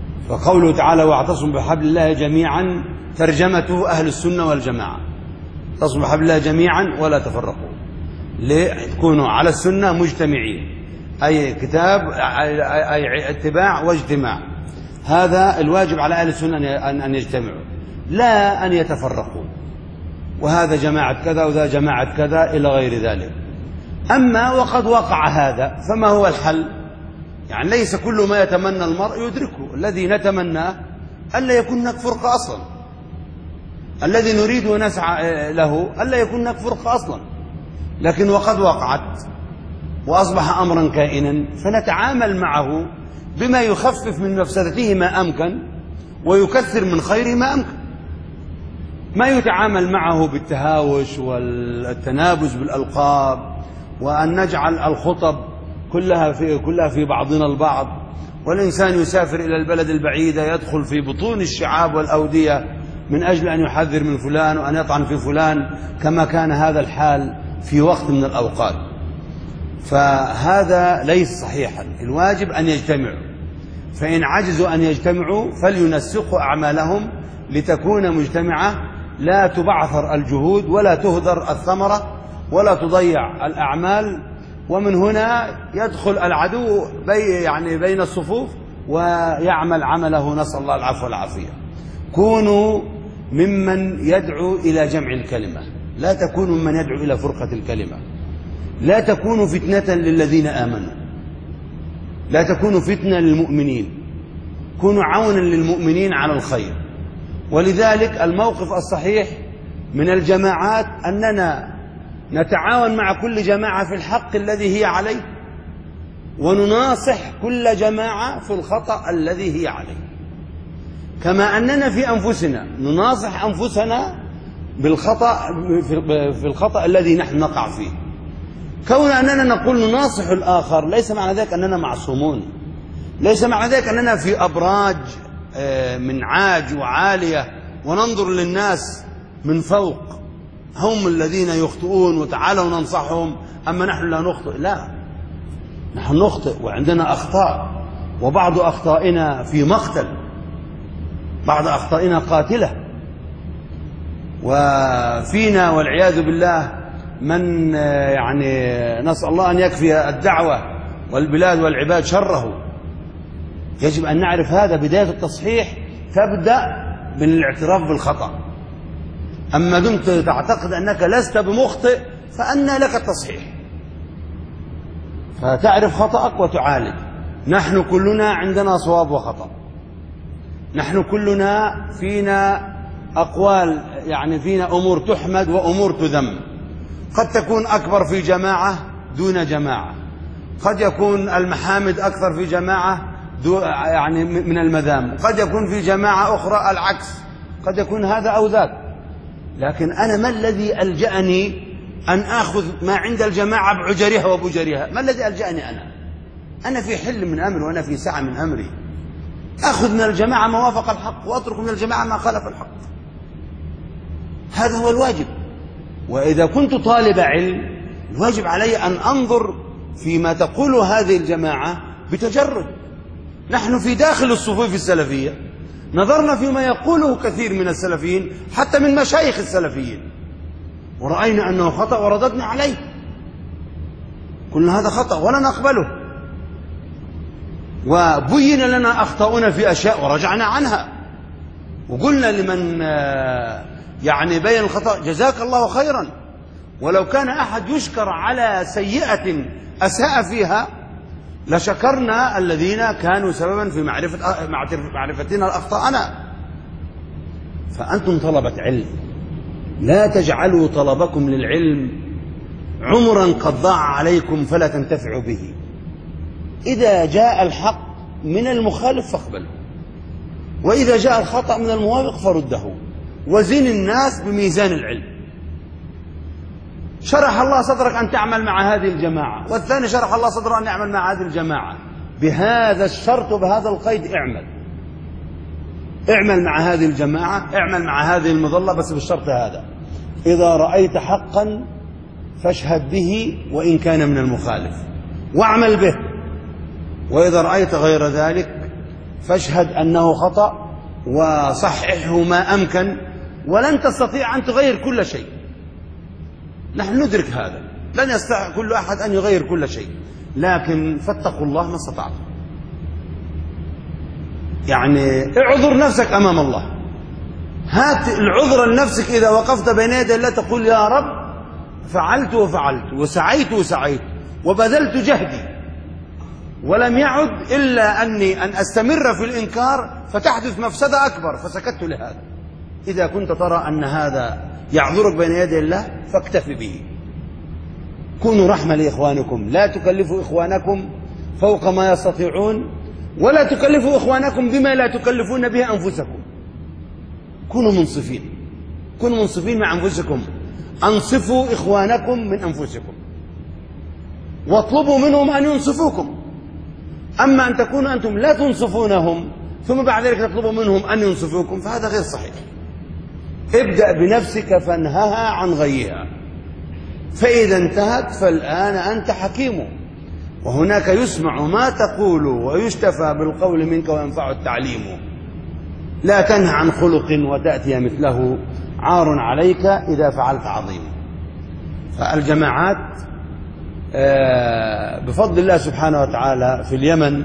فقوله تعالى: واعتصموا بحبل الله جميعا ترجمته أهل السنة والجماعة، تصبح حبل الله جميعا ولا تفرقوا، لتكونوا على السنة مجتمعين، أي كتاب أي اتباع واجتماع. هذا الواجب على أهل السنة أن يجتمعوا، لا أن يتفرقوا، وهذا جماعة كذا وذا جماعة كذا إلى غير ذلك. أما وقد وقع هذا فما هو الحل؟ يعني ليس كل ما يتمنى المرء يدركه. الذي نتمناه ألا يكون هناك فرقة أصلا، الذي نريد ونسعى له ألا يكون هناك فرقة أصلا، لكن وقد وقعت وأصبح أمرا كائنا، فنتعامل معه بما يخفف من مفسدته ما أمكن ويكثر من خيره ما أمكن. ما يتعامل معه بالتهاوش والتنابز بالألقاب، وأن نجعل الخطب كلها في بعضنا البعض، والإنسان يسافر إلى البلد البعيدة يدخل في بطون الشعاب والأودية من أجل أن يحذر من فلان وأن يطعن في فلان، كما كان هذا الحال في وقت من الأوقات. فهذا ليس صحيحا. الواجب أن يجتمعوا، فإن عجزوا أن يجتمعوا فلينسقوا أعمالهم لتكون مجتمعة لا تبعثر الجهود ولا تهدر الثمرة ولا تضيع الأعمال. ومن هنا يدخل العدو بين الصفوف ويعمل عمله، نسأل الله العفو والعافية. كونوا ممن يدعو إلى جمع الكلمة، لا تكونوا ممن يدعو إلى فرقة الكلمة. لا تكونوا فتنة للذين آمنوا، لا تكونوا فتنة للمؤمنين، كونوا عونا للمؤمنين على الخير. ولذلك الموقف الصحيح من الجماعات أننا نتعاون مع كل جماعة في الحق الذي هي عليه، ونناصح كل جماعة في الخطأ الذي هي عليه، كما أننا في أنفسنا نناصح أنفسنا في الخطأ الذي نحن نقع فيه. كون أننا نقول نناصح الآخر ليس معنى ذلك أننا معصومون، ليس معنى ذلك أننا في أبراج من عاج وعالية وننظر للناس من فوق، هم الذين يخطئون وتعالوا ننصحهم أما نحن لا نخطئ. لا، نحن نخطئ وعندنا أخطاء، وبعض أخطائنا في مقتل، بعض أخطائنا قاتلة، وفينا والعياذ بالله من نسأل الله أن يكفي الدعوة والبلاد والعباد شره. يجب أن نعرف هذا. بداية التصحيح تبدأ من الاعتراف بالخطأ. أما دمت تعتقد أنك لست بمخطئ فأنى لك التصحيح، فتعرف خطأك وتعالج. نحن كلنا عندنا صواب وخطأ، نحن كلنا فينا أقوال، فينا أمور تحمد وأمور تذم. قد تكون أكبر في جماعة دون جماعة، قد يكون المحامد أكثر في جماعة من المذام، قد يكون في جماعة أخرى العكس، قد يكون هذا أو ذاك. لكن أنا ما الذي ألجأني أن آخذ ما عند الجماعة بعجرها وبجرها؟ ما الذي ألجأني أنا في حل من أمري وأنا في سعة من أمري. أخذ من الجماعة ما وافق الحق وأترك من الجماعة ما خالف الحق. هذا هو الواجب. وإذا كنت طالب علم الواجب علي أن أنظر فيما تقول هذه الجماعة بتجرد. نحن في داخل الصفوف السلفية نظرنا فيما يقوله كثير من السلفيين حتى من مشايخ السلفيين، ورأينا أنه خطأ ورددنا عليه، قلنا هذا خطأ ولا نقبله، وبين لنا أخطاؤنا في أشياء ورجعنا عنها، وقلنا لمن بين الخطأ جزاك الله خيرا. ولو كان أحد يشكر على سيئة أساء فيها لشكرنا الذين كانوا سببا في معرفتنا أخطاءنا. فأنتم طلبة علم، لا تجعلوا طلبكم للعلم عمرا قد ضاع عليكم فلا تنتفعوا به. إذا جاء الحق من المخالف فاقبله، وإذا جاء الخطأ من الموافق فرده، وزن الناس بميزان العلم. شرح الله صدرك أن تعمل مع هذه الجماعة، والثاني شرح الله صدره أن يعمل مع هذه الجماعة، بهذا الشرط وبهذا القيد اعمل مع هذه الجماعة، اعمل مع هذه المظلة، بس بالشرط هذا: إذا رأيت حقا فاشهد به وإن كان من المخالف واعمل به، وإذا رأيت غير ذلك فاشهد أنه خطأ وصححه ما أمكن، ولن تستطيع أن تغير كل شيء، نحن ندرك هذا، لن يستطيع كل أحد أن يغير كل شيء، لكن فاتقوا الله ما استطعتم. يعني اعذر نفسك أمام الله، هات العذر لنفسك إذا وقفت بين يدي الله، تقول يا رب فعلت وفعلت وسعيت وسعيت وبذلت جهدي، ولم يعد إلا أن أستمر في الإنكار فتحدث مفسدة أكبر فسكت لهذا. إذا كنت ترى أن هذا يعذرك بين يدي الله فاكتف به. كونوا رحمة لإخوانكم، لا تكلفوا إخوانكم فوق ما يستطيعون، ولا تكلفوا إخوانكم بما لا تكلفون به أنفسكم. كونوا منصفين، كونوا منصفين مع أنفسكم، أنصفوا إخوانكم من أنفسكم واطلبوا منهم أن ينصفوكم. أما أن تكونوا أنتم لا تنصفونهم ثم بعد ذلك تطلبوا منهم أن ينصفوكم فهذا غير صحيح. ابدأ بنفسك فانهها عن غيها، فإذا انتهت فالآن أنت حكيم، وهناك يسمع ما تقول ويشتفى بالقول منك وينفع التعليم. لا تنهى عن خلق وتأتي مثله، عار عليك إذا فعلت عظيم. فالجماعات بفضل الله سبحانه وتعالى في اليمن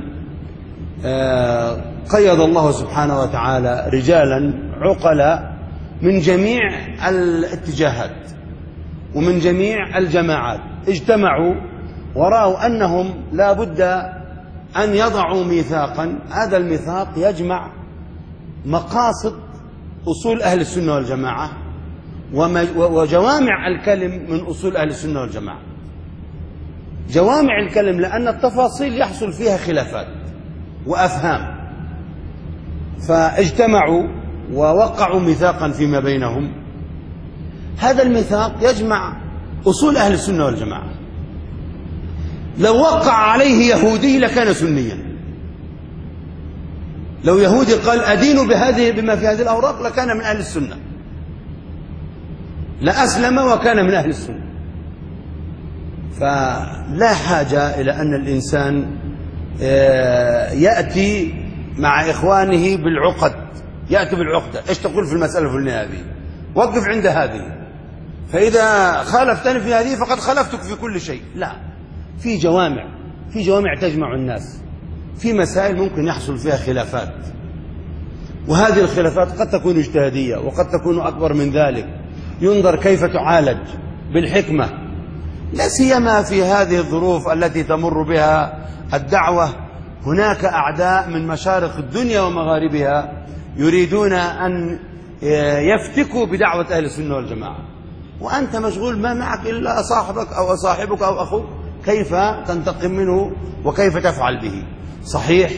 قيض الله سبحانه وتعالى رجالا عقلاء من جميع الاتجاهات ومن جميع الجماعات، اجتمعوا ورأوا أنهم لا بد أن يضعوا ميثاقا، هذا الميثاق يجمع مقاصد أصول أهل السنة والجماعة وجوامع الكلم من أصول أهل السنة والجماعة. جوامع الكلم لأن التفاصيل يحصل فيها خلافات وأفهام، فاجتمعوا ووقعوا ميثاقا فيما بينهم. هذا الميثاق يجمع أصول أهل السنة والجماعة. لو وقع عليه يهودي لكان سنيا، لو يهودي قال أدين بما في هذه الأوراق لكان من أهل السنة، لأسلم وكان من أهل السنة. فلا حاجة إلى أن الإنسان يأتي مع إخوانه بالعقد، يأتي بالعقدة، إيش تقول في المسألة الفلانية هذه، وقف عند هذه، فإذا خالفتني في هذه فقد خالفتك في كل شيء. لا، في جوامع تجمع الناس، في مسائل ممكن يحصل فيها خلافات، وهذه الخلافات قد تكون اجتهادية وقد تكون أكبر من ذلك، ينظر كيف تعالج بالحكمة، لا سيما في هذه الظروف التي تمر بها الدعوة. هناك أعداء من مشارق الدنيا ومغاربها يريدون أن يفتكوا بدعوة أهل السنة والجماعة، وأنت مشغول ما معك إلا صاحبك أو صاحبك أو أخوك، كيف تنتقم منه وكيف تفعل به. صحيح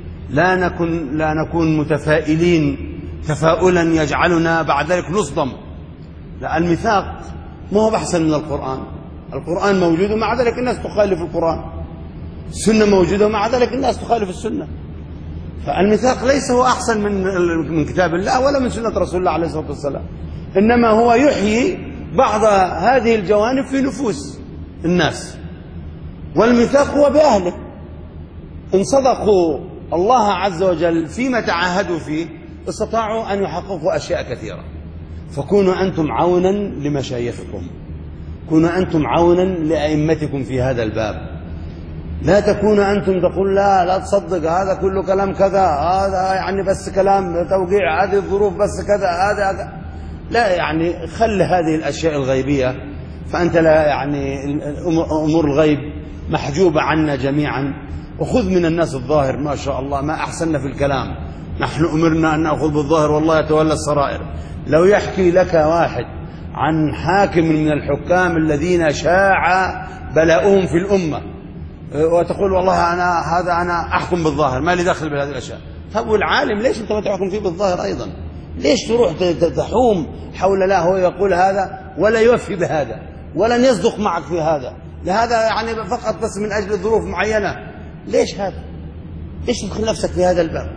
لا نكون متفائلين تفاؤلا يجعلنا بعد ذلك نصدم، لا، الميثاق ما هو أحسن من القرآن. القرآن موجود ومع ذلك الناس تخالف القرآن، السنة موجودة ومع ذلك الناس تخالف السنة. فالميثاق ليس هو أحسن من كتاب الله ولا من سنة رسول الله عليه الصلاة والسلام، إنما هو يحيي بعض هذه الجوانب في نفوس الناس. والميثاق هو بأهله، إن صدقوا الله عز وجل فيما تعاهدوا فيه استطاعوا أن يحققوا أشياء كثيرة. فكونوا أنتم عونا لمشايخكم، كونوا أنتم عونا لأئمتكم في هذا الباب. لا تكونوا أنتم تقول لا تصدق، هذا كله كلام كذا، هذا يعني بس كلام توقيع، هذه الظروف بس كذا، هذا لا، يعني خل هذه الأشياء الغيبية، فأنت لا، يعني أمور الغيب محجوبة عنا جميعا، وخذ من الناس الظاهر. ما شاء الله ما أحسننا في الكلام، نحن أمرنا أن نأخذ بالظاهر والله يتولى السرائر. لو يحكي لك واحد عن حاكم من الحكام الذين شاع بلاؤهم في الأمة وتقول والله أنا أحكم بالظاهر، ما لي دخل بهذه الأشياء. طب والعالم ليش أنت ما تحكم فيه بالظاهر أيضا؟ ليش تروح تحوم حول لا هو يقول هذا ولا يوفي بهذا ولن يصدق معك في هذا، لهذا يعني فقط بس من أجل ظروف معينة؟ ليش هذا؟ ليش تدخل نفسك في هذا الباب؟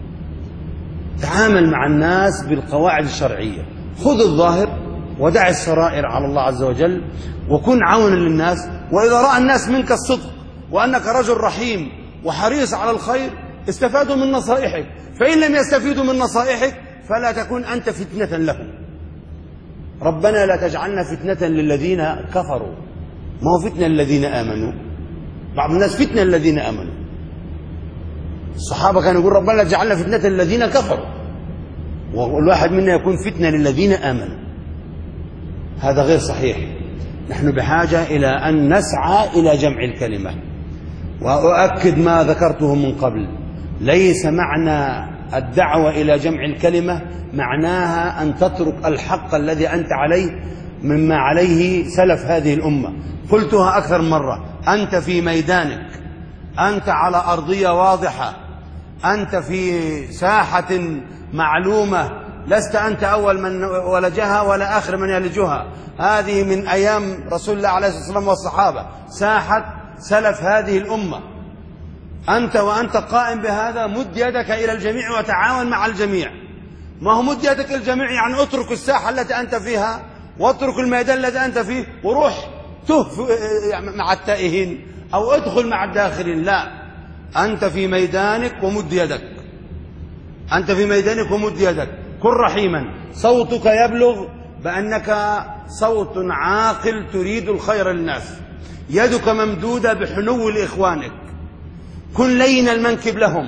تعامل مع الناس بالقواعد الشرعية، خذ الظاهر ودع السرائر على الله عز وجل، وكن عونا للناس. وإذا رأى الناس منك الصدق وأنك رجل رحيم وحريص على الخير استفادوا من نصائحك، فإن لم يستفيدوا من نصائحك فلا تكن أنت فتنة لهم. ربنا لا تجعلنا فتنة للذين كفروا. ما هو فتنة للذين آمنوا؟ بعض الناس فتنة للذين آمنوا. الصحابة كانوا يقول ربنا لا تجعلنا فتنة للذين كفروا، والواحد منا يكون فتنة للذين آمنوا. هذا غير صحيح. نحن بحاجة إلى أن نسعى إلى جمع الكلمة. وأؤكد ما ذكرته من قبل، ليس معنى الدعوة إلى جمع الكلمة معناها أن تترك الحق الذي أنت عليه مما عليه سلف هذه الأمة. قلتها أكثر مرة، أنت في ميدانك، أنت على أرضية واضحة، أنت في ساحة معلومة، لست أنت أول من ولجها ولا آخر من يلجها. هذه من أيام رسول الله عليه الصلاة والسلام والصحابة، ساحة سلف هذه الأمة. أنت وأنت قائم بهذا مد يدك إلى الجميع وتعاون مع الجميع. ما هو مد يدك إلى الجميع يعني اترك الساحة التي أنت فيها واترك الميدان الذي أنت فيه وروح مع التائهين أو ادخل مع الداخلين. لا، أنت في ميدانك ومد يدك، أنت في ميدانك ومد يدك. كن رحيما، صوتك يبلغ بأنك صوت عاقل تريد الخير للناس، يدك ممدودة بحنو لإخوانك. كن لين المنكب لهم،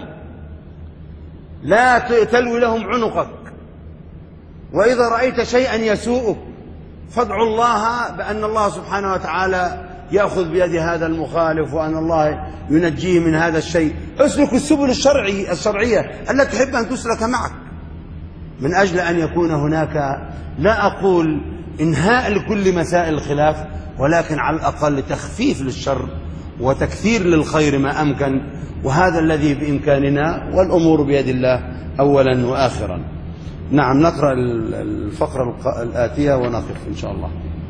لا تلوي لهم عنقك. وإذا رأيت شيئا يسوءك فادعوا الله بأن الله سبحانه وتعالى يأخذ بيد هذا المخالف وأن الله ينجيه من هذا الشيء. اسلك السبل الشرعية التي تحب أن تسلك معك، من أجل أن يكون هناك، لا أقول إنهاء لكل مسائل الخلاف، ولكن على الأقل تخفيف للشر وتكثير للخير ما أمكن. وهذا الذي بإمكاننا، والأمور بيد الله أولا وآخرا. نعم، نقرأ الفقرة الآتية ونقف إن شاء الله.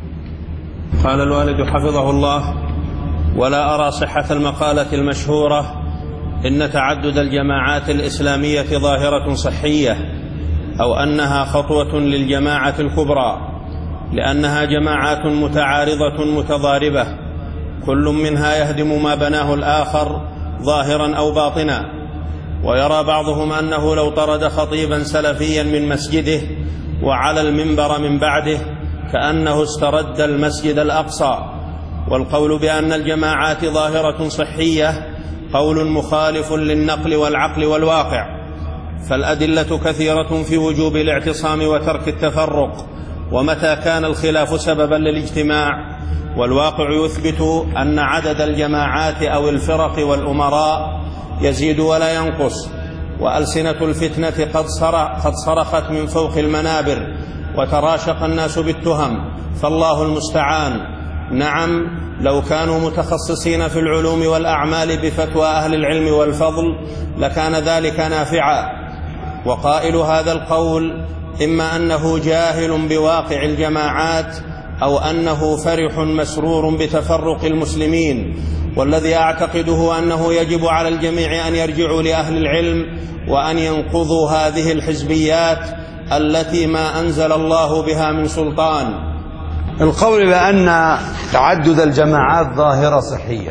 قال الوالد حفظه الله: ولا أرى صحة المقالة المشهورة إن تعدد الجماعات الإسلامية ظاهرة صحية، أو أنها خطوة للجماعة الكبرى، لأنها جماعات متعارضة متضاربة، كل منها يهدم ما بناه الآخر ظاهرا أو باطنا. ويرى بعضهم أنه لو طرد خطيبا سلفيا من مسجده وعلى المنبر من بعده كأنه استرد المسجد الأقصى. والقول بأن الجماعات ظاهرة صحية قول مخالف للنقل والعقل والواقع، فالأدلة كثيرة في وجوب الاعتصام وترك التفرق ومتى كان الخلاف سببا للاجتماع. والواقع يثبت أن عدد الجماعات أو الفرق والأمراء يزيد ولا ينقص، وألسنة الفتنة قد صرخت من فوق المنابر وتراشق الناس بالتهم، فالله المستعان. نعم، لو كانوا متخصصين في العلوم والأعمال بفتوى أهل العلم والفضل لكان ذلك نافعا. وقائل هذا القول إما أنه جاهل بواقع الجماعات أو أنه فرح مسرور بتفرق المسلمين. والذي أعتقده أنه يجب على الجميع أن يرجعوا لأهل العلم وأن ينقضوا هذه الحزبيات التي ما أنزل الله بها من سلطان. القول بأن تعدد الجماعات ظاهرة صحية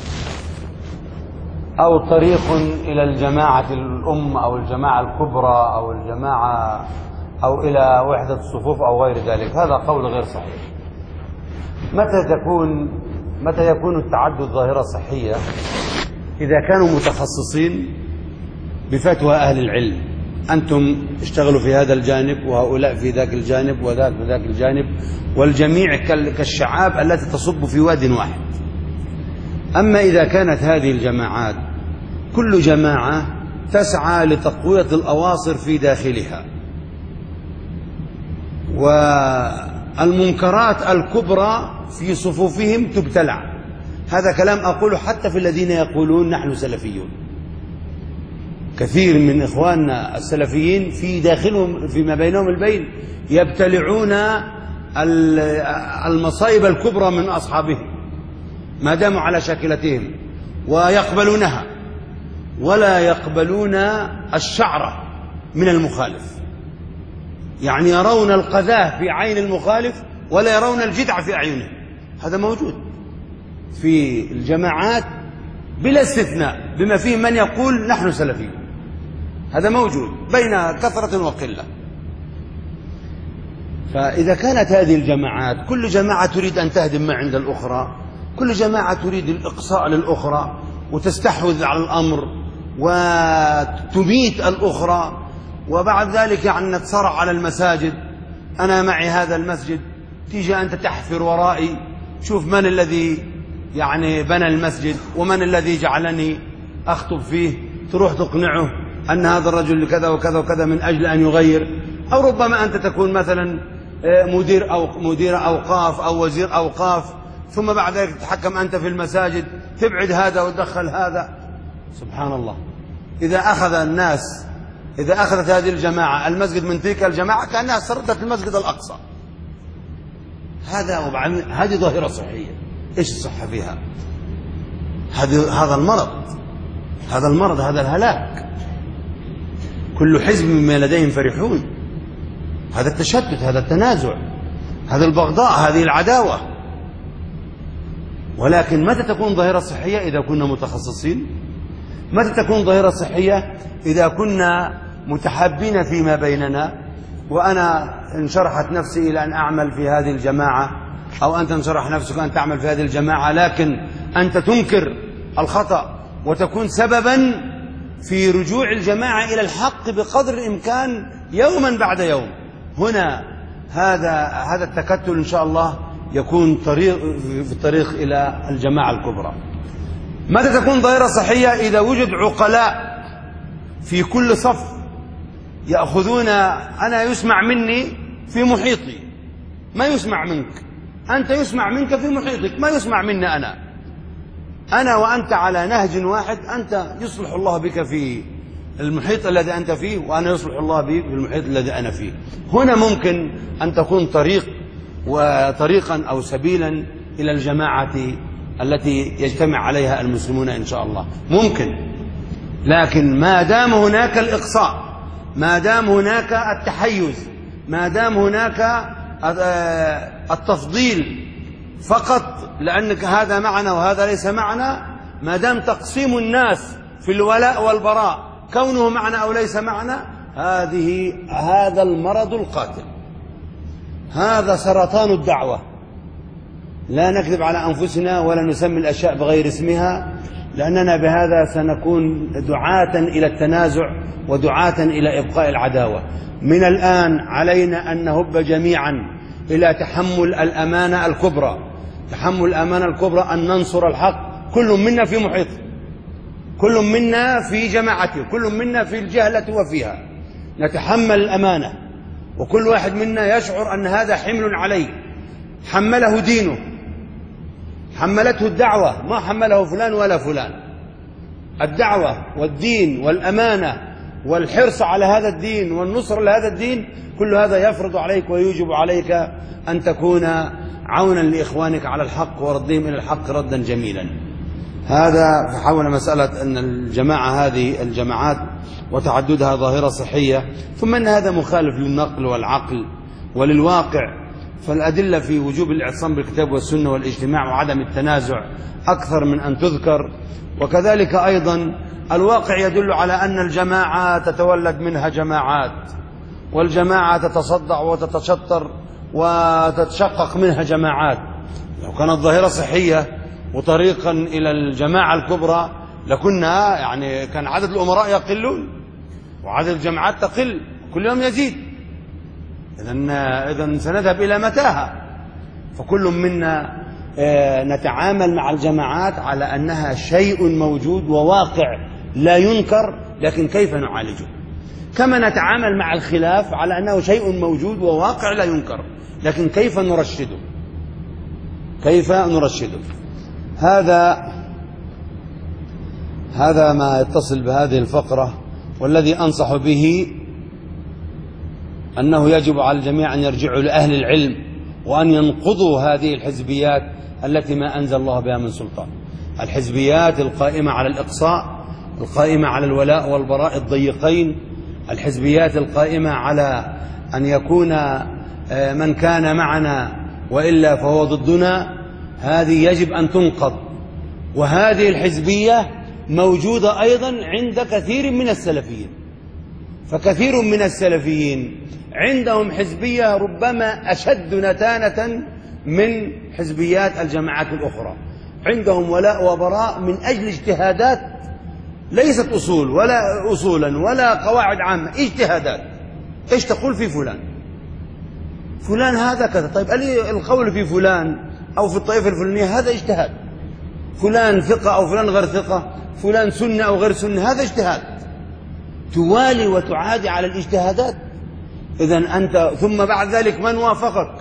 أو طريق إلى الجماعة الأم أو الجماعة الكبرى أو الجماعة أو إلى وحدة الصفوف أو غير ذلك، هذا قول غير صحيح. متى يكون التعدد ظاهرة صحية؟ إذا كانوا متخصصين بفتوى أهل العلم، أنتم اشتغلوا في هذا الجانب وهؤلاء في ذاك الجانب وذاك في ذاك الجانب، والجميع كالشعاب التي تصب في واد واحد. أما إذا كانت هذه الجماعات كل جماعة تسعى لتقوية الأواصر في داخلها، والمنكرات الكبرى في صفوفهم تبتلع، هذا كلام أقوله حتى في الذين يقولون نحن سلفيون. كثير من إخواننا السلفيين في داخلهم فيما بينهم البين يبتلعون المصائب الكبرى من أصحابهم ما داموا على شاكلتهم ويقبلونها، ولا يقبلون الشعر من المخالف. يعني يرون القذاة في عين المخالف ولا يرون الجدع في أعينهم. هذا موجود في الجماعات بلا استثناء، بما فيه من يقول نحن سلفيون، هذا موجود بين كثرة وقلة. فإذا كانت هذه الجماعات كل جماعة تريد أن تهدم ما عند الأخرى، كل جماعة تريد الإقصاء للأخرى وتستحوذ على الأمر وتميت الأخرى، وبعد ذلك يعني نتصارع على المساجد، أنا معي هذا المسجد، تيجي أنت تحفر ورائي، شوف من الذي يعني بنى المسجد ومن الذي جعلني أخطب فيه، تروح تقنعه أن هذا الرجل كذا وكذا وكذا من أجل أن يغير. أو ربما أنت تكون مثلا مدير أوقاف أو وزير أوقاف، ثم بعد ذلك تتحكم أنت في المساجد، تبعد هذا وتدخل هذا. سبحان الله. إذا أخذت هذه الجماعة المسجد من تلك الجماعة كأنها سردت المسجد الأقصى. هذه ظاهرة صحية. إيش الصحة فيها؟ هذا المرض، هذا الهلاك. كل حزب بما لديهم فرحون. هذا التشتت، هذا التنازع، هذا البغضاء، هذه العداوة. ولكن متى تكون ظاهرة صحية؟ إذا كنا متخصصين. متى تكون ظاهرة صحية؟ إذا كنا متحابين فيما بيننا، وأنا انشرحت نفسي إلى أن أعمل في هذه الجماعة، أو أنت انشرح نفسك أن تعمل في هذه الجماعة، لكن أنت تنكر الخطأ وتكون سببا في رجوع الجماعة إلى الحق بقدر الإمكان يوما بعد يوم. هنا هذا التكتل إن شاء الله يكون في الطريق إلى الجماعة الكبرى. متى تكون ظاهرة صحية؟ إذا وجد عقلاء في كل صف يأخذون، أنا يسمع مني في محيطي، ما يسمع منك، أنت يسمع منك في محيطك، ما يسمع مني أنا وأنت على نهج واحد، أنت يصلح الله بك في المحيط الذي أنت فيه، وأنا يصلح الله بي في المحيط الذي أنا فيه. هنا ممكن أن تكون طريقا أو سبيلا إلى الجماعة التي يجتمع عليها المسلمون إن شاء الله، ممكن. لكن ما دام هناك الإقصاء، ما دام هناك التحيز، ما دام هناك التفضيل فقط لأنك هذا معنا وهذا ليس معنا، ما دام تقسيم الناس في الولاء والبراء كونه معنا أو ليس معنا، هذا المرض القاتل، هذا سرطان الدعوة. لا نكذب على أنفسنا ولا نسمي الأشياء بغير اسمها، لأننا بهذا سنكون دعاة إلى التنازع ودعاة إلى إبقاء العداوة. من الآن علينا أن نهب جميعا إلى تحمل الأمانة الكبرى، تحمل الأمانة الكبرى، أن ننصر الحق، كل منا في محيطه، كل منا في جماعته، كل منا في الجهة التي هو فيها، نتحمل الأمانة، وكل واحد منا يشعر أن هذا حمل عليه، حمله دينه، حملته الدعوة، ما حمله فلان ولا فلان. الدعوة والدين والأمانة والحرص على هذا الدين والنصر لهذا الدين، كل هذا يفرض عليك ويوجب عليك أن تكون عونا لإخوانك على الحق وردهم إلى الحق ردا جميلا. هذا حول مسألة أن الجماعة هذه الجماعات وتعددها ظاهرة صحية، ثم أن هذا مخالف للنقل والعقل وللواقع. فالأدلة في وجوب الاعتصام بالكتاب والسنة والاجتماع وعدم التنازع أكثر من أن تذكر. وكذلك أيضا الواقع يدل على أن الجماعة تتولد منها جماعات، والجماعة تتصدع وتتشطر وتتشقق منها جماعات. لو كانت ظاهرة صحية وطريقا إلى الجماعة الكبرى لكنا يعني كان عدد الأمراء يقلون وعدد الجماعات تقل، كل يوم يزيد. إذن سنذهب إلى متاهة. فكل منا نتعامل مع الجماعات على أنها شيء موجود وواقع لا ينكر، لكن كيف نعالجه؟ كما نتعامل مع الخلاف على أنه شيء موجود وواقع لا ينكر، لكن كيف نرشده؟ كيف نرشده؟ هذا ما يتصل بهذه الفقرة. والذي أنصح به أنه يجب على الجميع أن يرجعوا لأهل العلم وأن ينقضوا هذه الحزبيات التي ما أنزل الله بها من سلطان، الحزبيات القائمة على الإقصاء، القائمة على الولاء والبراء الضيقين، الحزبيات القائمة على أن يكون من كان معنا وإلا فهو ضدنا. هذه يجب أن تنقض. وهذه الحزبية موجودة أيضا عند كثير من السلفيين. فكثير من السلفيين عندهم حزبية ربما أشد نتانة من حزبيات الجماعات الأخرى. عندهم ولاء وبراء من أجل اجتهادات ليست أصول ولا أصولا ولا قواعد عامة، اجتهادات. إيش تقول في فلان؟ فلان هذا كذا، طيب القول في فلان أو في الطائفة الفلانية هذا اجتهاد. فلان ثقة أو فلان غير ثقة، فلان سنة أو غير سنة، هذا اجتهاد. توالي وتعادي على الاجتهادات. إذن أنت ثم بعد ذلك من وافقك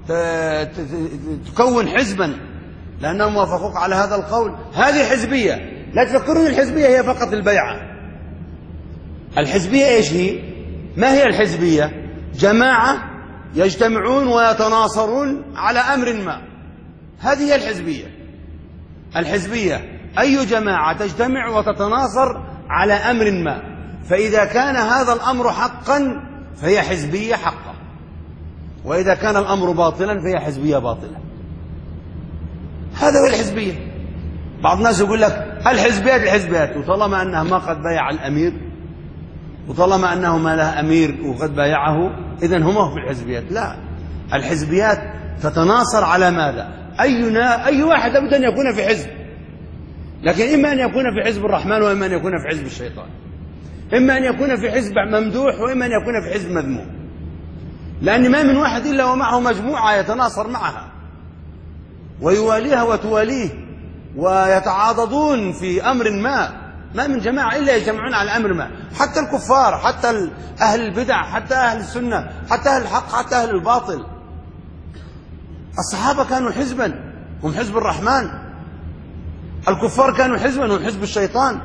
تكون حزبا لأنهم وافقوك على هذا القول، هذه حزبية. لا تفكرون الحزبية هي فقط البيعة. الحزبية إيش هي؟ ما هي الحزبية؟ جماعة يجتمعون ويتناصرون على أمر ما، هذه هي الحزبية. الحزبية أي جماعة تجتمع وتتناصر على أمر ما، فإذا كان هذا الأمر حقا فهي حزبية حقا، وإذا كان الأمر باطلا فهي حزبية باطلة. هذا هو الحزبية. بعض الناس يقول لك الحزبيات، وطالما أنها ما قد بايع الأمير، وطالما أنه ما له أمير وقد بايعه، إذن هم في الحزبيات. لا، الحزبيات تتناصر على ماذا؟ أي واحد لابد أن يكون في حزب، لكن إما أن يكون في حزب الرحمن وإما أن يكون في حزب الشيطان، إما أن يكون في حزب ممدوح وإما أن يكون في حزب مذموم، لأن ما من واحد إلا ومعه مجموعة يتناصر معها ويواليها وتواليه ويتعاضدون في أمر ما من جماعة إلا يجمعون على أمر ما، حتى الكفار، حتى أهل البدع، حتى أهل السنة، حتى أهل الحق، حتى أهل الباطل. الصحابة كانوا حزبا، هم حزب الرحمن. الكفار كانوا حزبا، هم حزب الشيطان.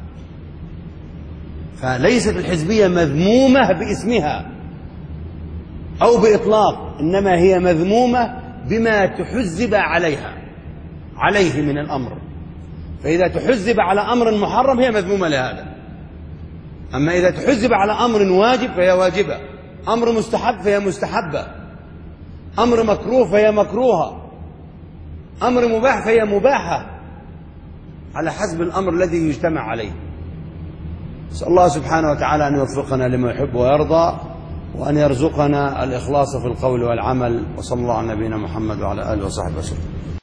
فليست الحزبية مذمومة باسمها أو بإطلاق، إنما هي مذمومة بما تحزب عليه من الأمر. فإذا تحزب على أمر محرم هي مذمومة لهذا، أما إذا تحزب على أمر واجب فهي واجبة، أمر مستحب فهي مستحبة، أمر مكروه فهي مكروهة، أمر مباح فهي مباحة، على حسب الأمر الذي يجتمع عليه. نسأل الله سبحانه وتعالى أن يوفقنا لما يحب ويرضى، وأن يرزقنا الإخلاص في القول والعمل. وصلى الله على نبينا محمد وعلى آله وصحبه وسلم.